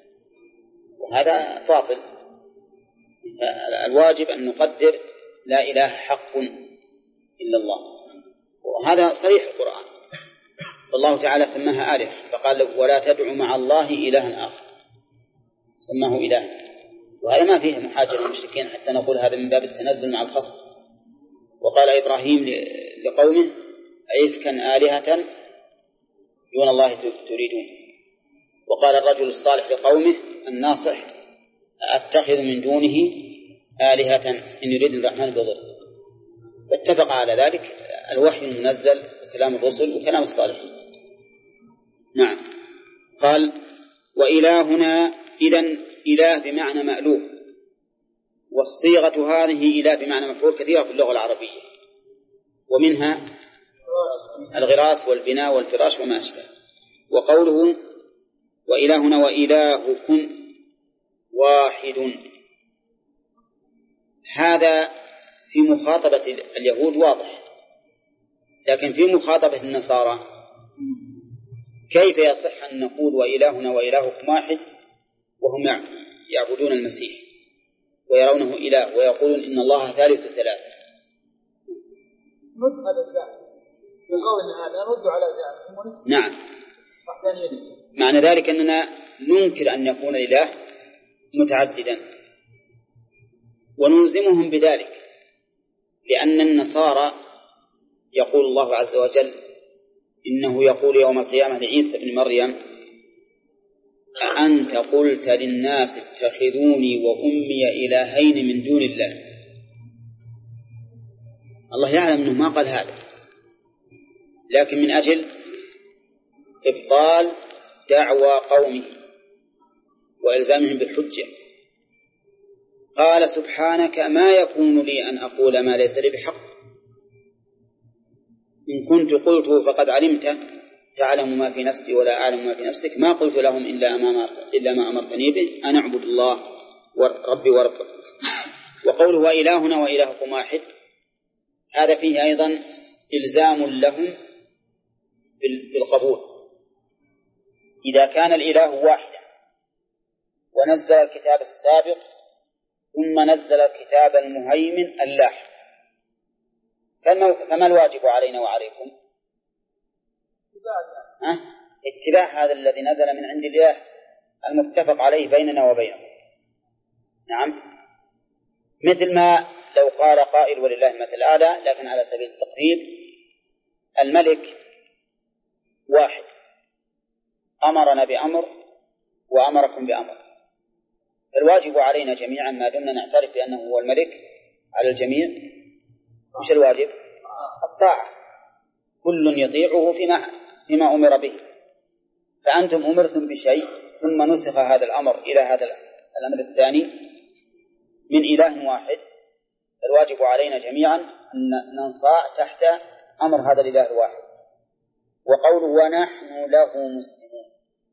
وهذا باطل. الواجب أن نقدر لا إله حق إلا الله، وهذا صريح القرآن، والله تعالى سماها آلهة فقال ولا تدعوا مع الله إلها آخر، سماه إله، وهذا ما فيه محاجة للمشركين حتى نقول هذا من باب التنزل مع الخصم. وقال إبراهيم لقومه أئفكا آلهة دون الله تريدون. وقال الرجل الصالح لقومه الناصح أتخذ من دونه آلهة إن يريد الرحمن بضر. فاتفق على ذلك الوحي المنزل وكلام الرسل وكلام الصالحين. نعم. قال وإلهنا إذن إله بمعنى مألوه، والصيغة هذه إله بمعنى مفعول كثيرة في اللغة العربية، ومنها الغراس والبناء والفراش وما أشبه. وقوله وإلهنا وإلهكم واحد، هذا في مخاطبة اليهود واضح، لكن في مخاطبة النصارى كيف يصح أن نقول وإلهنا وإلهكم واحد وهم يعبدون المسيح ويرونه إله ويقولون إن الله ثالث ثلاثة؟ رد هذا الزعم بقولنا هذا رد على زعمهم. نعم. معنى ذلك أننا ننكر أن يكون الإله متعددا ونلزمهم بذلك، لأن النصارى يقول الله عز وجل إنه يقول يوم القيامة لعيسى بن مريم أأنت قلت للناس اتخذوني وأمي إلهين من دون الله. الله يعلم أنه ما قال هذا، لكن من أجل إبطال دعوى قومه وإلزامهم بالحجة قال سبحانك ما يكون لي أن أقول ما ليس لي بحق، إن كنت قلته فقد علمت تعلم ما في نفسي ولا أعلم ما في نفسك، ما قلت لهم إلا ما أمرتني به أن أعبد الله ربي وربكم. وقوله وإلهنا وإلهكم واحد، هذا فيه أيضا إلزام لهم بالقبول. إذا كان الإله واحدا ونزل الكتاب السابق ثم نزل الكتاب المهيمن اللاحق، فما الواجب علينا وعليكم؟ اتباع هذا الذي نزل من عند الله المتفق عليه بيننا وبينهم. نعم. مثل ما لو قال قائل ولله المثل الأعلى، لكن على سبيل التقريب، الملك واحد أمرنا بأمر وأمركم بأمر، فالواجب علينا جميعا ما دمنا نعترف بأنه هو الملك على الجميع مش الواجب الطاعة، كل يطيعه فيما أمر به. فأنتم أمرتم بشيء ثم نسخ هذا الأمر إلى هذا الأمر الثاني من إله واحد، الواجب علينا جميعا أن ننصاع تحت أمر هذا الإله الواحد. وقوله ونحن له مسلمون،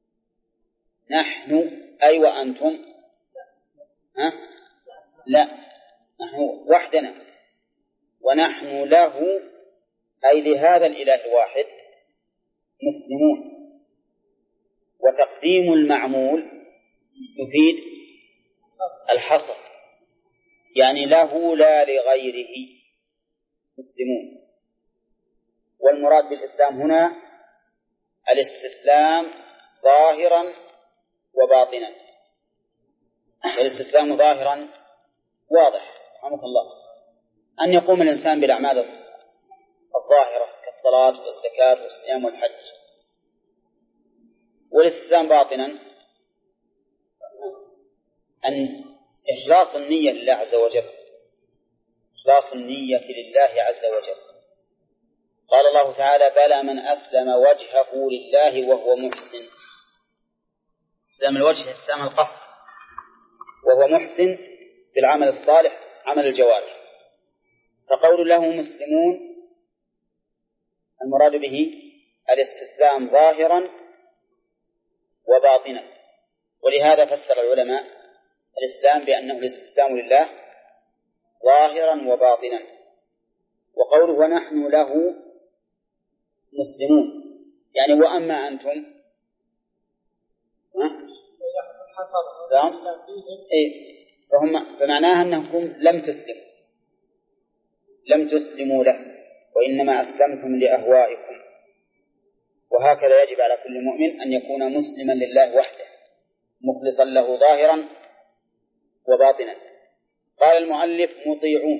نحن أي وأنتم؟ لا، نحن وحدنا، ونحن له أي لهذا الإله الواحد مسلمون. وتقديم المعمول يفيد الحصر، يعني له لا لغيره مسلمون. والمراد بالإسلام هنا الاستسلام ظاهرا وباطنا. والاستسلام ظاهرا واضح رحمك الله، أن يقوم الإنسان بالأعمال الظاهرة كالصلاة والزكاة والصيام والحج. والاستسلام باطنا أن إخلاص النية لله عز وجل، إخلاص النية لله عز وجل. قال الله الله تعالى بلى من أسلم وجهه لله وهو محسن. إسلام الوجه إسلام القصد، وهو محسن بالعمل الصالح عمل الجوارح. فقول له مسلمون المراد به الاستسلام ظاهرا وباطنا، ولهذا فسر العلماء الإسلام بأنه الاستسلام لله ظاهرا وباطنا. وقوله ونحن له مسلمون يعني وأما أنتم فمعناها أنكم لم تسلموا له وإنما أسلمتم لأهوائكم. وهكذا يجب على كل مؤمن أن يكون مسلما لله وحده مخلصا له ظاهرا وباطنا. قال المؤلف مطيعون،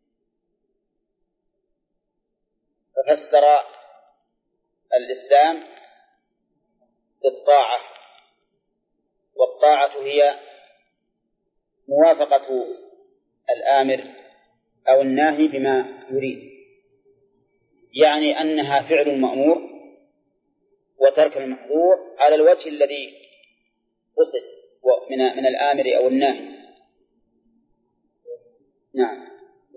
ففسر الإسلام بالطاعة، والطاعة هي موافقة الآمر أو الناهي بما يريد، يعني أنها فعل المأمور وترك المحظور على الوجه الذي قصد من الآمر أو الناهي. نعم.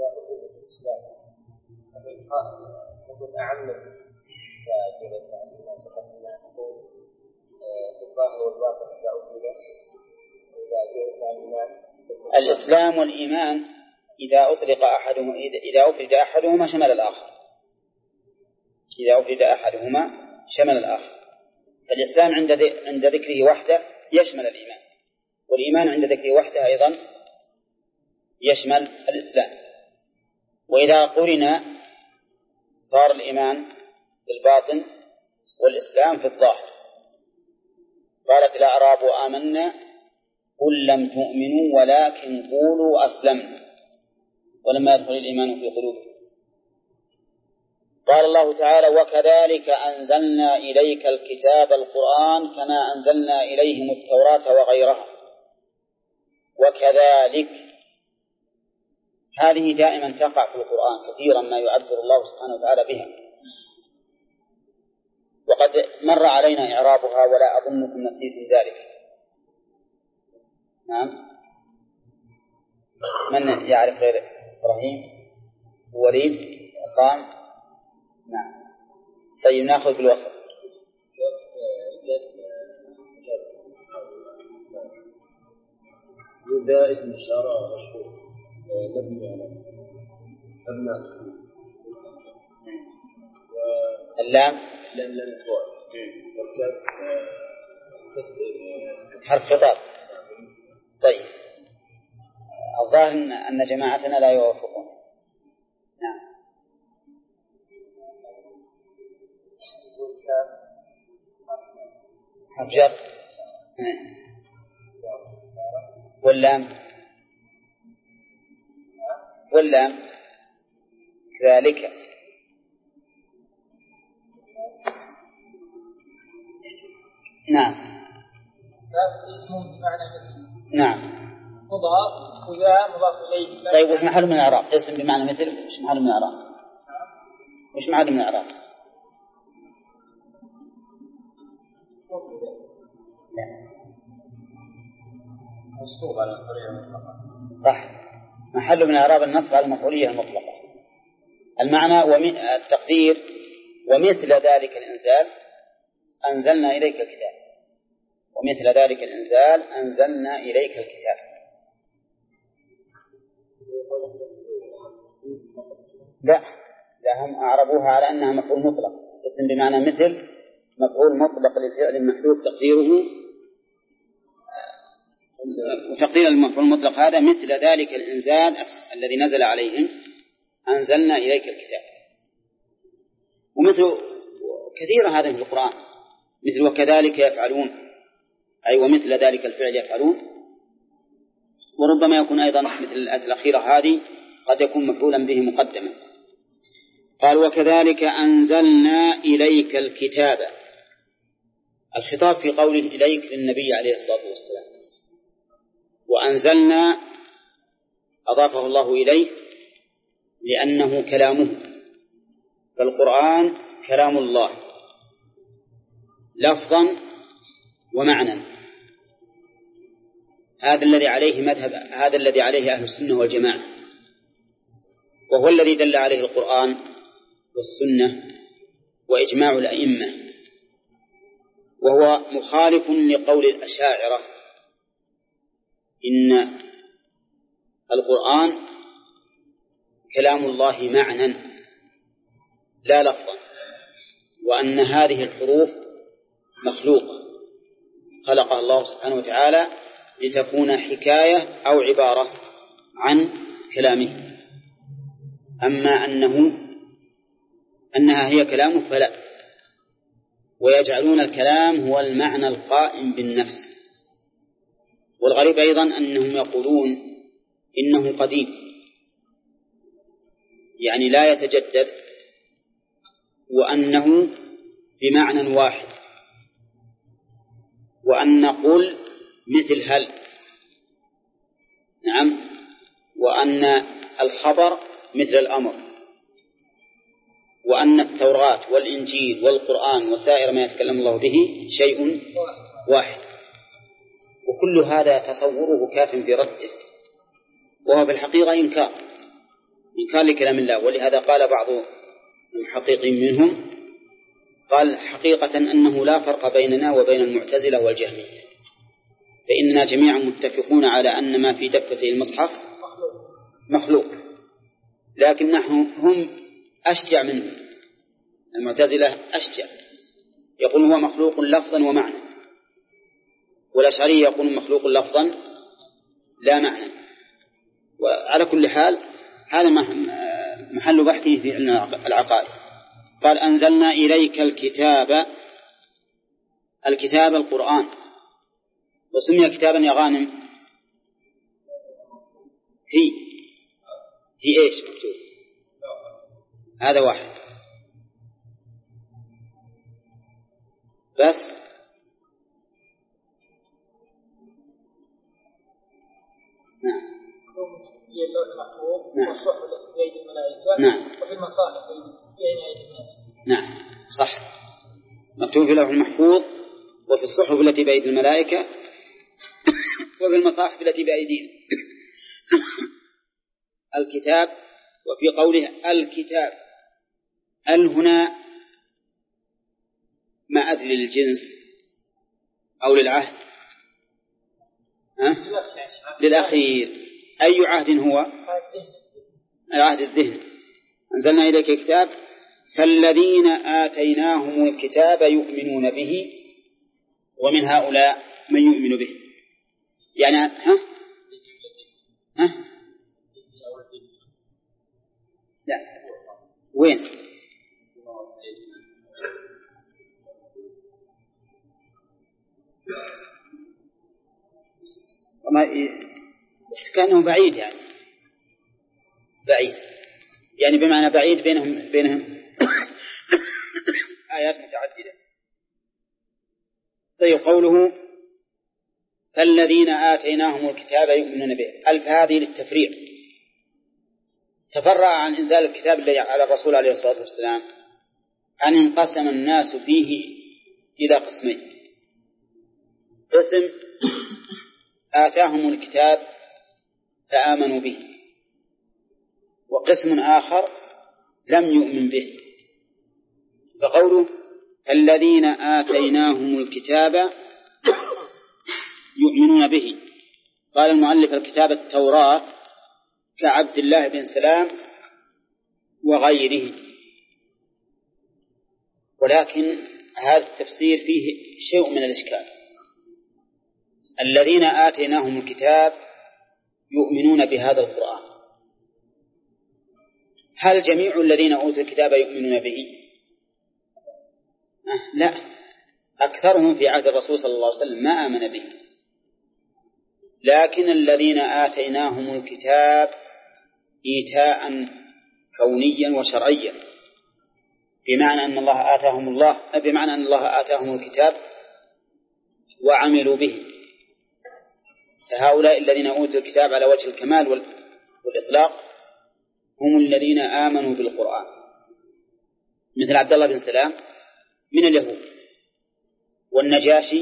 الإسلام والإيمان إذا أطلق أحدهما إذا أفرد أحدهما شمل الآخر، إذا أفرد أحدهما شمل الآخر. فالإسلام عند ذكره وحده يشمل الإيمان، والإيمان عند ذكره وحده أيضا يشمل الإسلام. وإذا قرن صار الإيمان بالباطن والإسلام في الظاهر. قالت الأعراب آمنا قل لم تؤمنوا ولكن قولوا أسلمنا ولما يدخل الإيمان في قلوبكم. قال الله تعالى وكذلك أنزلنا إليك الكتاب القرآن كما أنزلنا إليهم التوراة وغيرها. وكذلك هذه دائما تقع في القرآن كثيرا ما يعبر الله سبحانه وتعالى بها، وقد مر علينا إعرابها ولا أظنكم نسيتم ذلك. نعم. من يعرف غير إبراهيم وليد عصام؟ نعم. طيب نأخذ بالوسط. يبدأ اسم الشارع مشهور مبني على أبناء اللام والكاف حرف خطاب. طيب الظاهر أن جماعتنا لا يوافقون. نعم. حرف جر واللام ذلك. نعم. اسم بمعنى مثل. نعم. مضاف وذا مضاف إليه. طيب وش محل من الإعراب؟ اسم بمعنى مثل وش محل من الإعراب؟ وش محل من الإعراب؟ منصوب على المفعولية المطلقة. صح، محل من إعراب النصب على المفعولية المطلقة. المعنى التقدير ومثل ذلك الإنزال أنزلنا إليك الكتاب، ومثل ذلك الإنزال أنزلنا إليك الكتاب. لا هم أعربوها على أنها مفعول مطلق، اسم بمعنى مثل مفعول مطلق للفعل محذوف تقديره، وتقدير المفعول المطلق هذا مثل ذلك الإنزال الذي نزل عليهم أنزلنا إليك الكتاب. ومثل كثير هذا في القرآن، مثل وكذلك يفعلون، أي ومثل ذلك الفعل يفعلون. وربما يكون أيضا مثل الآية الأخيرة هذه قد يكون مفعولا به مقدما. قال وكذلك أنزلنا إليك الكتاب. الخطاب في قوله إليك للنبي عليه الصلاة والسلام، وأنزلنا أضافه الله إليه لأنه كلامه، فالقرآن كلام الله لفظا ومعنى. هذا الذي عليه أهل السنة والجماعة، وهو الذي دل عليه القرآن والسنة وإجماع الأئمة، وهو مخالف لقول الأشاعرة إن القرآن كلام الله معنى لا لفظا، وأن هذه الحروف مخلوقة خلقها الله سبحانه وتعالى لتكون حكاية أو عبارة عن كلامه. أما أنها هي كلامه فلا، ويجعلون الكلام هو المعنى القائم بالنفس. والغريب أيضا أنهم يقولون إنه قديم، يعني لا يتجدد، وأنه بمعنى واحد، وأن قل مثل هل، نعم، وأن الخبر مثل الأمر، وأن التوراة والإنجيل والقرآن وسائر ما يتكلم الله به شيء واحد. وكل هذا تصوره كاف في رده، وهو في الحقيقة إنكار لكلام الله. ولهذا قال بعض المحققين منهم، قال حقيقة أنه لا فرق بيننا وبين المعتزلة والجهمية، فإننا جميعا متفقون على أن ما في دفتي المصحف مخلوق، لكن هم أشجع منه. المعتزلة أشجع، يقول هو مخلوق لفظا ومعنى، والأشعري يقول مخلوق لفظا لا معنى. وعلى كل حال هذا محل بحثه في علم العقائد. قال أنزلنا إليك الكتاب القرآن. وسمي كتابا يا غانم في إيش مكتوب؟ هذا واحد بس. نعم. في اللوح المحفوظ والصحف التي بأيدي الملائكة. نعم. وفي المصاحف بين أيدي الناس. نعم صح، مكتوب في اللوح المحفوظ وفي الصحف التي بأيدي الملائكة وفي المصاحف التي بأيدينا. الكتاب. وفي قوله الكتاب هنا ما أدري للجنس أو للعهد، للأخير. أي عهد هو؟ عهد الذهن. أنزلنا إليك الكتاب فالذين آتيناهم الكتاب يؤمنون به ومن هؤلاء من يؤمن به. يعني لا، وين؟ بس كأنه بعيد، يعني بمعنى بعيد بينهم آيات متعددة. طيب قوله فالذين آتيناهم الكتاب يؤمنون به، ألف هذه للتفريق. تفرع عن إنزال الكتاب الذي على الرسول عليه الصلاة والسلام أن انقسم الناس فيه إلى قسمين: قسم آتاهم الكتاب فآمنوا به، وقسم آخر لم يؤمن به. فقوله الذين آتيناهم الكتاب يؤمنون به، قال المؤلف الكتاب التوراة كعبد الله بن سلام وغيره. ولكن هذا التفسير فيه شيء من الإشكال. الذين آتيناهم الكتاب يؤمنون بهذا القرآن، هل جميع الذين أوتوا الكتاب يؤمنون به؟ لا، أكثرهم في عهد الرسول صلى الله عليه وسلم ما آمن به. لكن الذين آتيناهم الكتاب إيتاء كونيا وشرعيا، بمعنى أن الله آتاهم الكتاب وعملوا به. فهؤلاء الذين أوتوا الكتاب على وجه الكمال والإطلاق هم الذين آمنوا بالقرآن. مثل عبد الله بن سلام من اليهود، والنجاشي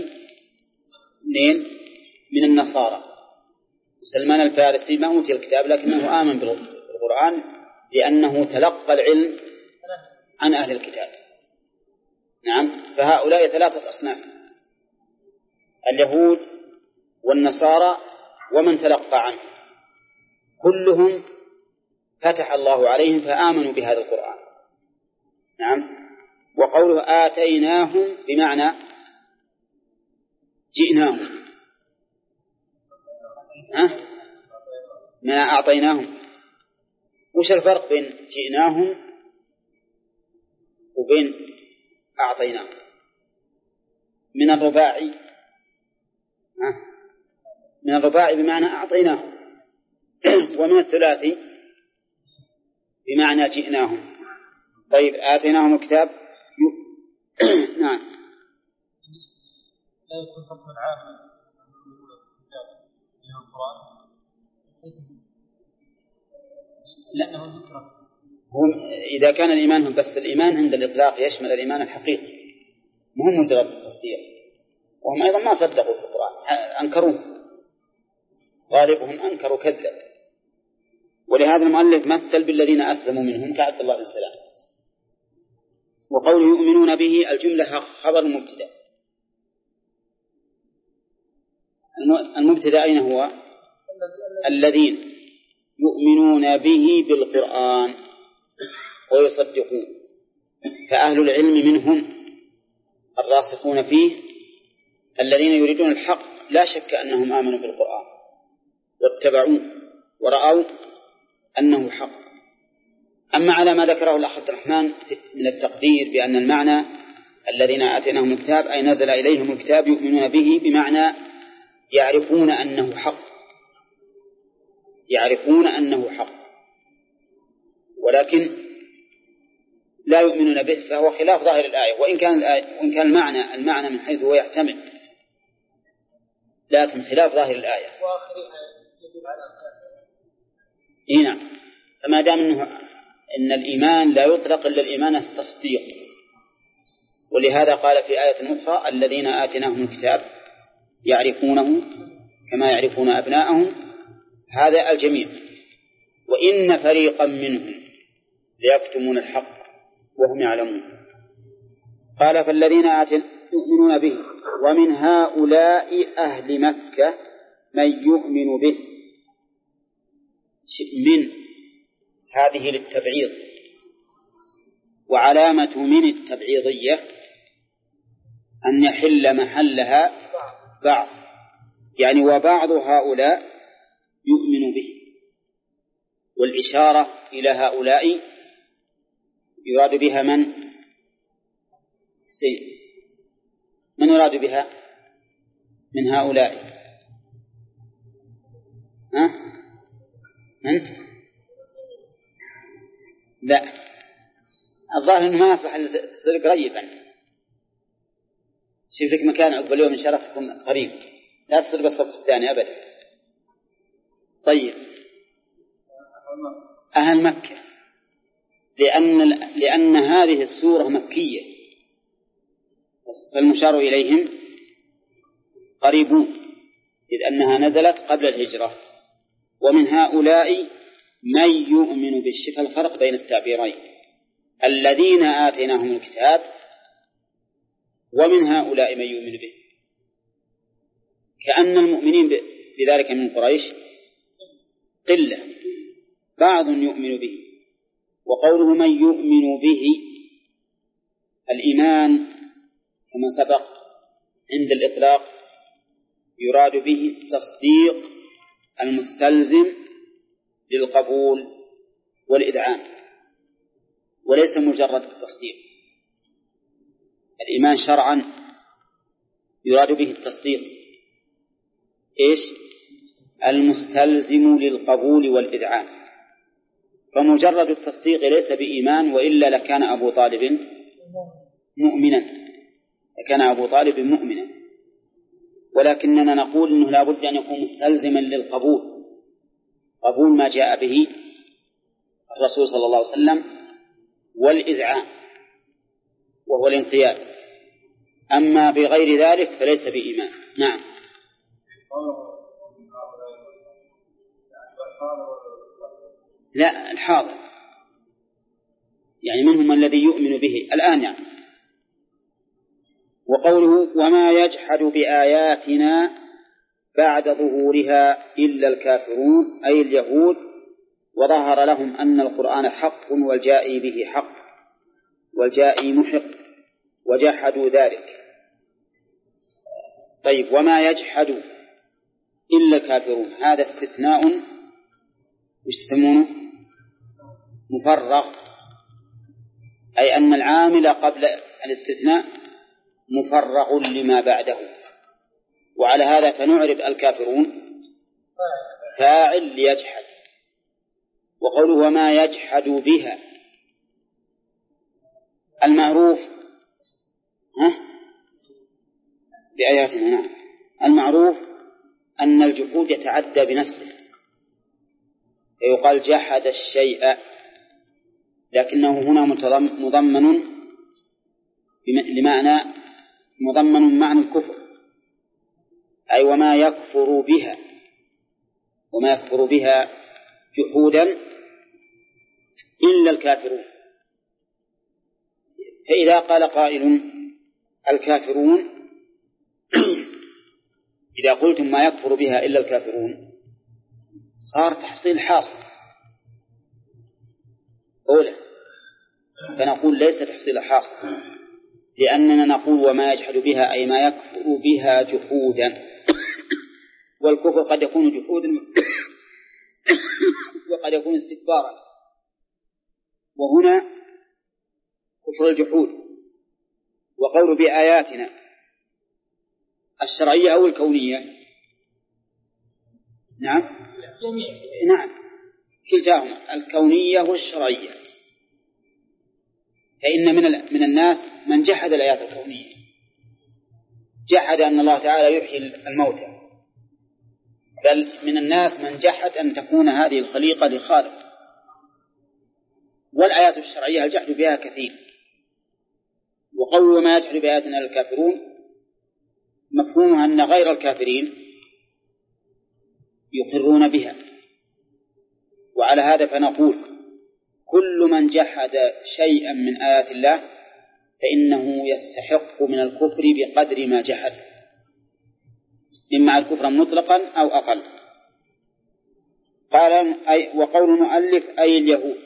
من النصارى. سلمان الفارسي ما أوتي الكتاب لكنه آمن بالقرآن لأنه تلقى العلم عن أهل الكتاب. نعم، فهؤلاء 3 أصناف: اليهود والنصارى ومن تلقى عنه، كلهم فتح الله عليهم فآمنوا بهذا القرآن. نعم. وقوله آتيناهم بمعنى جئناهم، ما أعطيناهم. وش الفرق بين جئناهم وبين أعطيناهم؟ من الرباعي، من الرباعي بمعنى أعطيناهم، ومن الثلاثي بمعنى جئناهم. طيب آتيناهم الكتاب نعم. لا يكون حكم العام في القرآن لأنه ذكر. إذا كان الإيمان بس الإيمان عند الإطلاق يشمل الإيمان الحقيقي، مهم مجرد التصديق، وهم أيضا ما صدقوا في القرآن، أنكروه، غالبهم أنكروا كذب. ولهذا المؤلف مثل بالذين أسلموا منهم كعبد الله بن سلام. وقوله يؤمنون به الجملة خبر مبتدأ. المبتدأ أين هو؟ الذين يؤمنون به بالقرآن ويصدقون، فأهل العلم منهم الراسخون فيه الذين يريدون الحق لا شك أنهم آمنوا بالقرآن واتبعوه ورأوا أنه حق. أما على ما ذكره الأخ عبد الرحمن من التقدير بأن المعنى الذين آتيناهم الكتاب أي نزل إليهم الكتاب يؤمنون به بمعنى يعرفون أنه حق، يعرفون أنه حق، ولكن لا يؤمنون به، فهو خلاف ظاهر الآية. وإن كان المعنى من حيث هو يحتمل، لكن خلاف ظاهر الآية. نعم. فما دام إن الإيمان لا يطلق إلا الإيمان التصديق، ولهذا قال في آية أخرى الذين آتيناهم الكتاب يعرفونه كما يعرفون أبناءهم، هذا الجميع. وإن فريقا منهم ليكتمون الحق وهم يعلمون. قال فالذين يؤمنون به ومن هؤلاء أهل مكة من يؤمن به. من هذه للتبعيض، وعلامة من التبعيضية أن يحل محلها بعض، يعني وبعض هؤلاء يؤمن به، والإشارة إلى هؤلاء يراد بها من يراد بها من هؤلاء؟ من؟ لا، الظاهر أنه ما يصلح تصير قريبا. شوف لك مكان عقب اليوم إن شاء الله تكون قريب، لا تصير بالصف الثاني أبدا. طيب أهل مكة، لأن هذه السورة مكية، فالمشار إليهم قريبون، إذ أنها نزلت قبل الهجرة. ومن هؤلاء من يؤمن بالشفا، الفرق بين التعبيرين، الذين آتيناهم الكتاب ومن هؤلاء من يؤمن به، كأن المؤمنين بذلك من قريش قلة، بعض يؤمن به. وقوله من يؤمن به، الإيمان كما سبق عند الإطلاق يراد به التصديق المستلزم للقبول والإذعان، وليس مجرد التصديق. الإيمان شرعا يراد به التصديق المستلزم للقبول والإذعان، فمجرد التصديق ليس بإيمان، وإلا لكان أبو طالب مؤمنا، ولكننا نقول إنه لا بد أن يكون مستلزما للقبول، قبول ما جاء به الرسول صلى الله عليه وسلم، والإذعان، وهو الانقياد. أما بغير ذلك فليس بإيمان. نعم. لا، الحاضر يعني منهم الذي يؤمن به الآن يعني. وقوله وما يجحد بآياتنا بعد ظهورها إلا الكافرون أي اليهود، وظهر لهم أن القرآن حق والجائي به حق والجائي محق وجحدوا ذلك. طيب، وما يجحد إلا الكافرون هذا استثناء يسمونه مفرغ، أي أن العامل قبل الاستثناء مفرغ لما بعده. وعلى هذا فنعرب الكافرون فاعل ليجحد. وقوله وما يجحد بها المعروف بآياتنا. نعم، المعروف أن الجحود يتعدى بنفسه، يقال جحد الشيء، لكنه هنا مضمن معنى الكفر، أي وما يكفر بها جحودا إلا الكافرون. فإذا قال قائل الكافرون إذا قلتم ما يكفر بها إلا الكافرون صار تحصيل حاصل أولا، فنقول ليس تحصيل حاصل، لأننا نقول وما يجحد بها أي ما يكفر بها جحودا، والكفر قد يكون جحودا وقد يكون استكبارا، وهنا كفر الجحود. وقول بآياتنا الشرعية أو الكونية؟ نعم، نعم، كلتاهما الكونية والشرعية. فإن من الناس من جحد الآيات الكونية، جحد أن الله تعالى يحيي الموتى، بل من الناس من جحد أن تكون هذه الخليقة لخالق. والآيات الشرعية الجحد بها كثير. وقول ما يجحد بآياتنا للكافرون مفهومها أن غير الكافرين يقرون بها. وعلى هذا فنقول كل من جحد شيئا من آيات الله فإنه يستحق من الكفر بقدر ما جحد، إما الكفر مطلقا أو أقل. قال وقول المؤلف أي اليهود،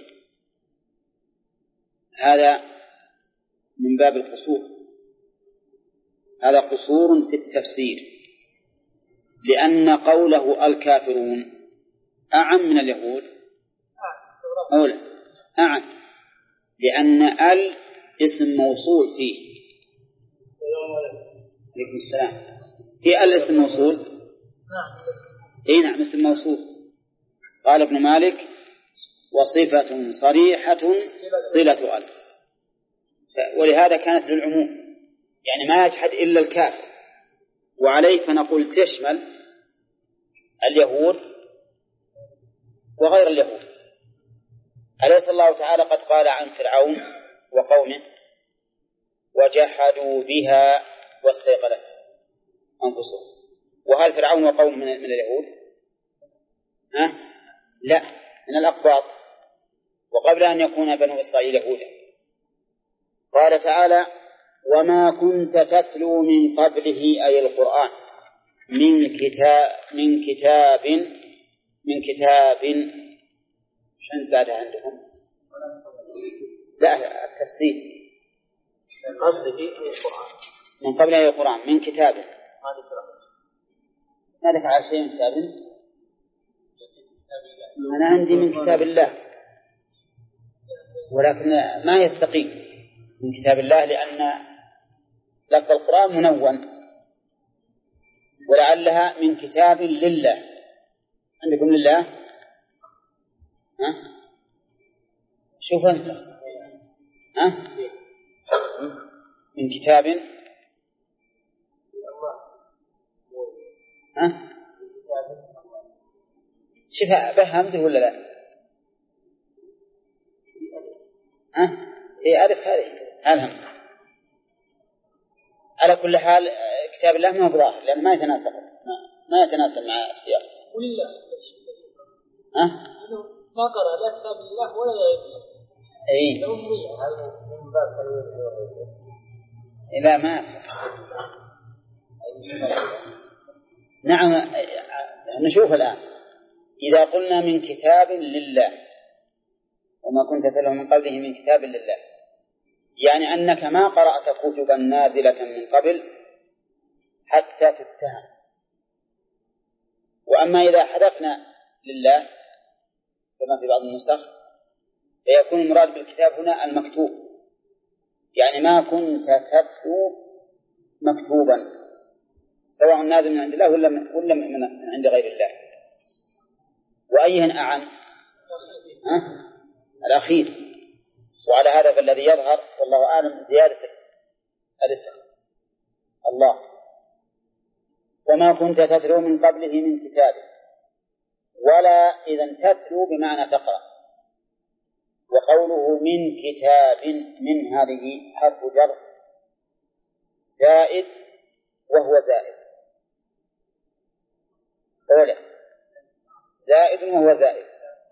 هذا من باب القصور، هذا قصور في التفسير، لأن قوله الكافرون أعم من اليهود أولا، أعم، لأن اسم موصول فيه. عليكم السلام. في اسم موصول؟ نعم، اسم موصول. قال ابن مالك وصفة صريحة صلة أل، ولهذا كانت للعموم، يعني ما يجحد إلا الكافر. وعليه فنقول تشمل اليهود وغير اليهود. أليس الله تعالى قد قال عن فرعون وقومه وجحدوا بها واستيقنتها أنفسهم؟ وهل فرعون وقومه من اليهود؟ لا، من الأقباط، وقبل أن يكون بنو إسرائيل يهودا. قال تعالى وما كنت تتلو من قبله أي القرآن من كتاب شن بعد عندهم؟ لا، التفسير من قبل أي القرآن من كتاب. ما ذكر على شيء من كتاب؟ أنا عندي من كتاب الله، ولكن ما يستقيم من كتاب الله، لأن لفظ القرآن منون، ولعلها من كتاب لله. عندكم لله؟ شوف انسى من كتاب شوف به همزة ولا لا؟ هي ألف، هذه همزة. على كل حال كتاب الله ما هو ظاهر لأنه ما يتناسب مع السياق. ولله ما قرأ لا كتاب الله ولا غير الله. اي لا ما أصح. نعم نشوف الآن إذا قلنا من كتاب لله وما كنت تتلو من قبله من كتاب لله يعني أنك ما قرأت كتبا نازلة من قبل حتى تتهم. وأما إذا حذفنا لله كما في بعض النسخ فيكون المراد بالكتاب هنا المكتوب يعني ما كنت تتلو مكتوبا سواء نازل من عند الله ولا من عند غير الله. وأيهن أعم؟ الأخير. وعلى هذا فالذي يظهر والله أعلم زيادة الاسم الله. وما كنت تتلو من قبله من كتاب ولا إذن تتلو بمعنى تقرأ. وقوله من كتاب من هذه حرف جر زائد وهو زائد أولا زائد وهو زائد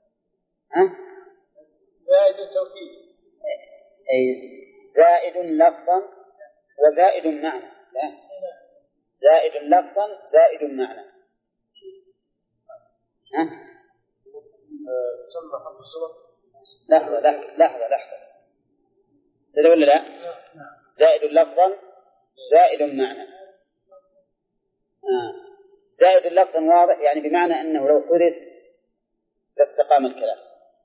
زائد التوكيد أي زائد لفظا وزائد معنى لا زائد لفظا زائد معنى تسمى حرف الصلة. لحظة سيدة ولا لا زائد لفظا زائد معنى زائد لفظا واضح يعني بمعنى أنه لو حذف لاستقام الكلام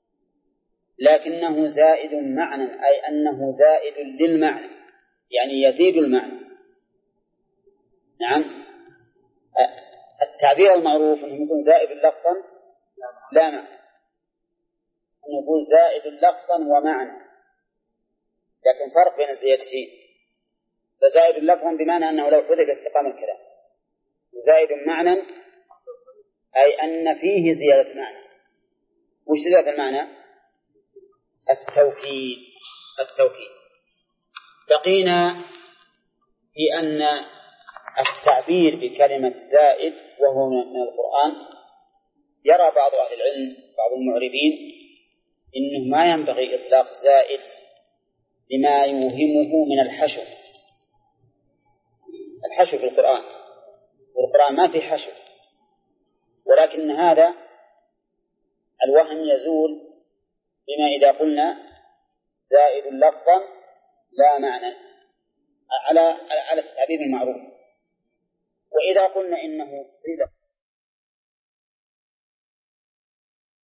لكنه زائد معنى أي أنه زائد للمعنى يعني يزيد المعنى. نعم التعبير المعروف أنه يكون زائد لفظا لا معنى أنه يكون زائد لفظا ومعنى لكن فرق بين الزيادتين. فزائد لفظا بمعنى أنه لو حذف استقام الكلام وزائد معنى أي أن فيه زيادة معنى. وش زيادة المعنى؟ التوكيد. بقينا في أن التعبير بكلمة زائد وهو من القرآن يرى بعض أهل العلم بعض المعربين إنه ما ينبغي إطلاق زائد لما يوهمه من الحشو في القرآن والقرآن ما في حشو ولكن هذا الوهم يزول بما إذا قلنا زائد لفظا لا معنى على التعبير المعروف. وإذا قلنا إنه صلة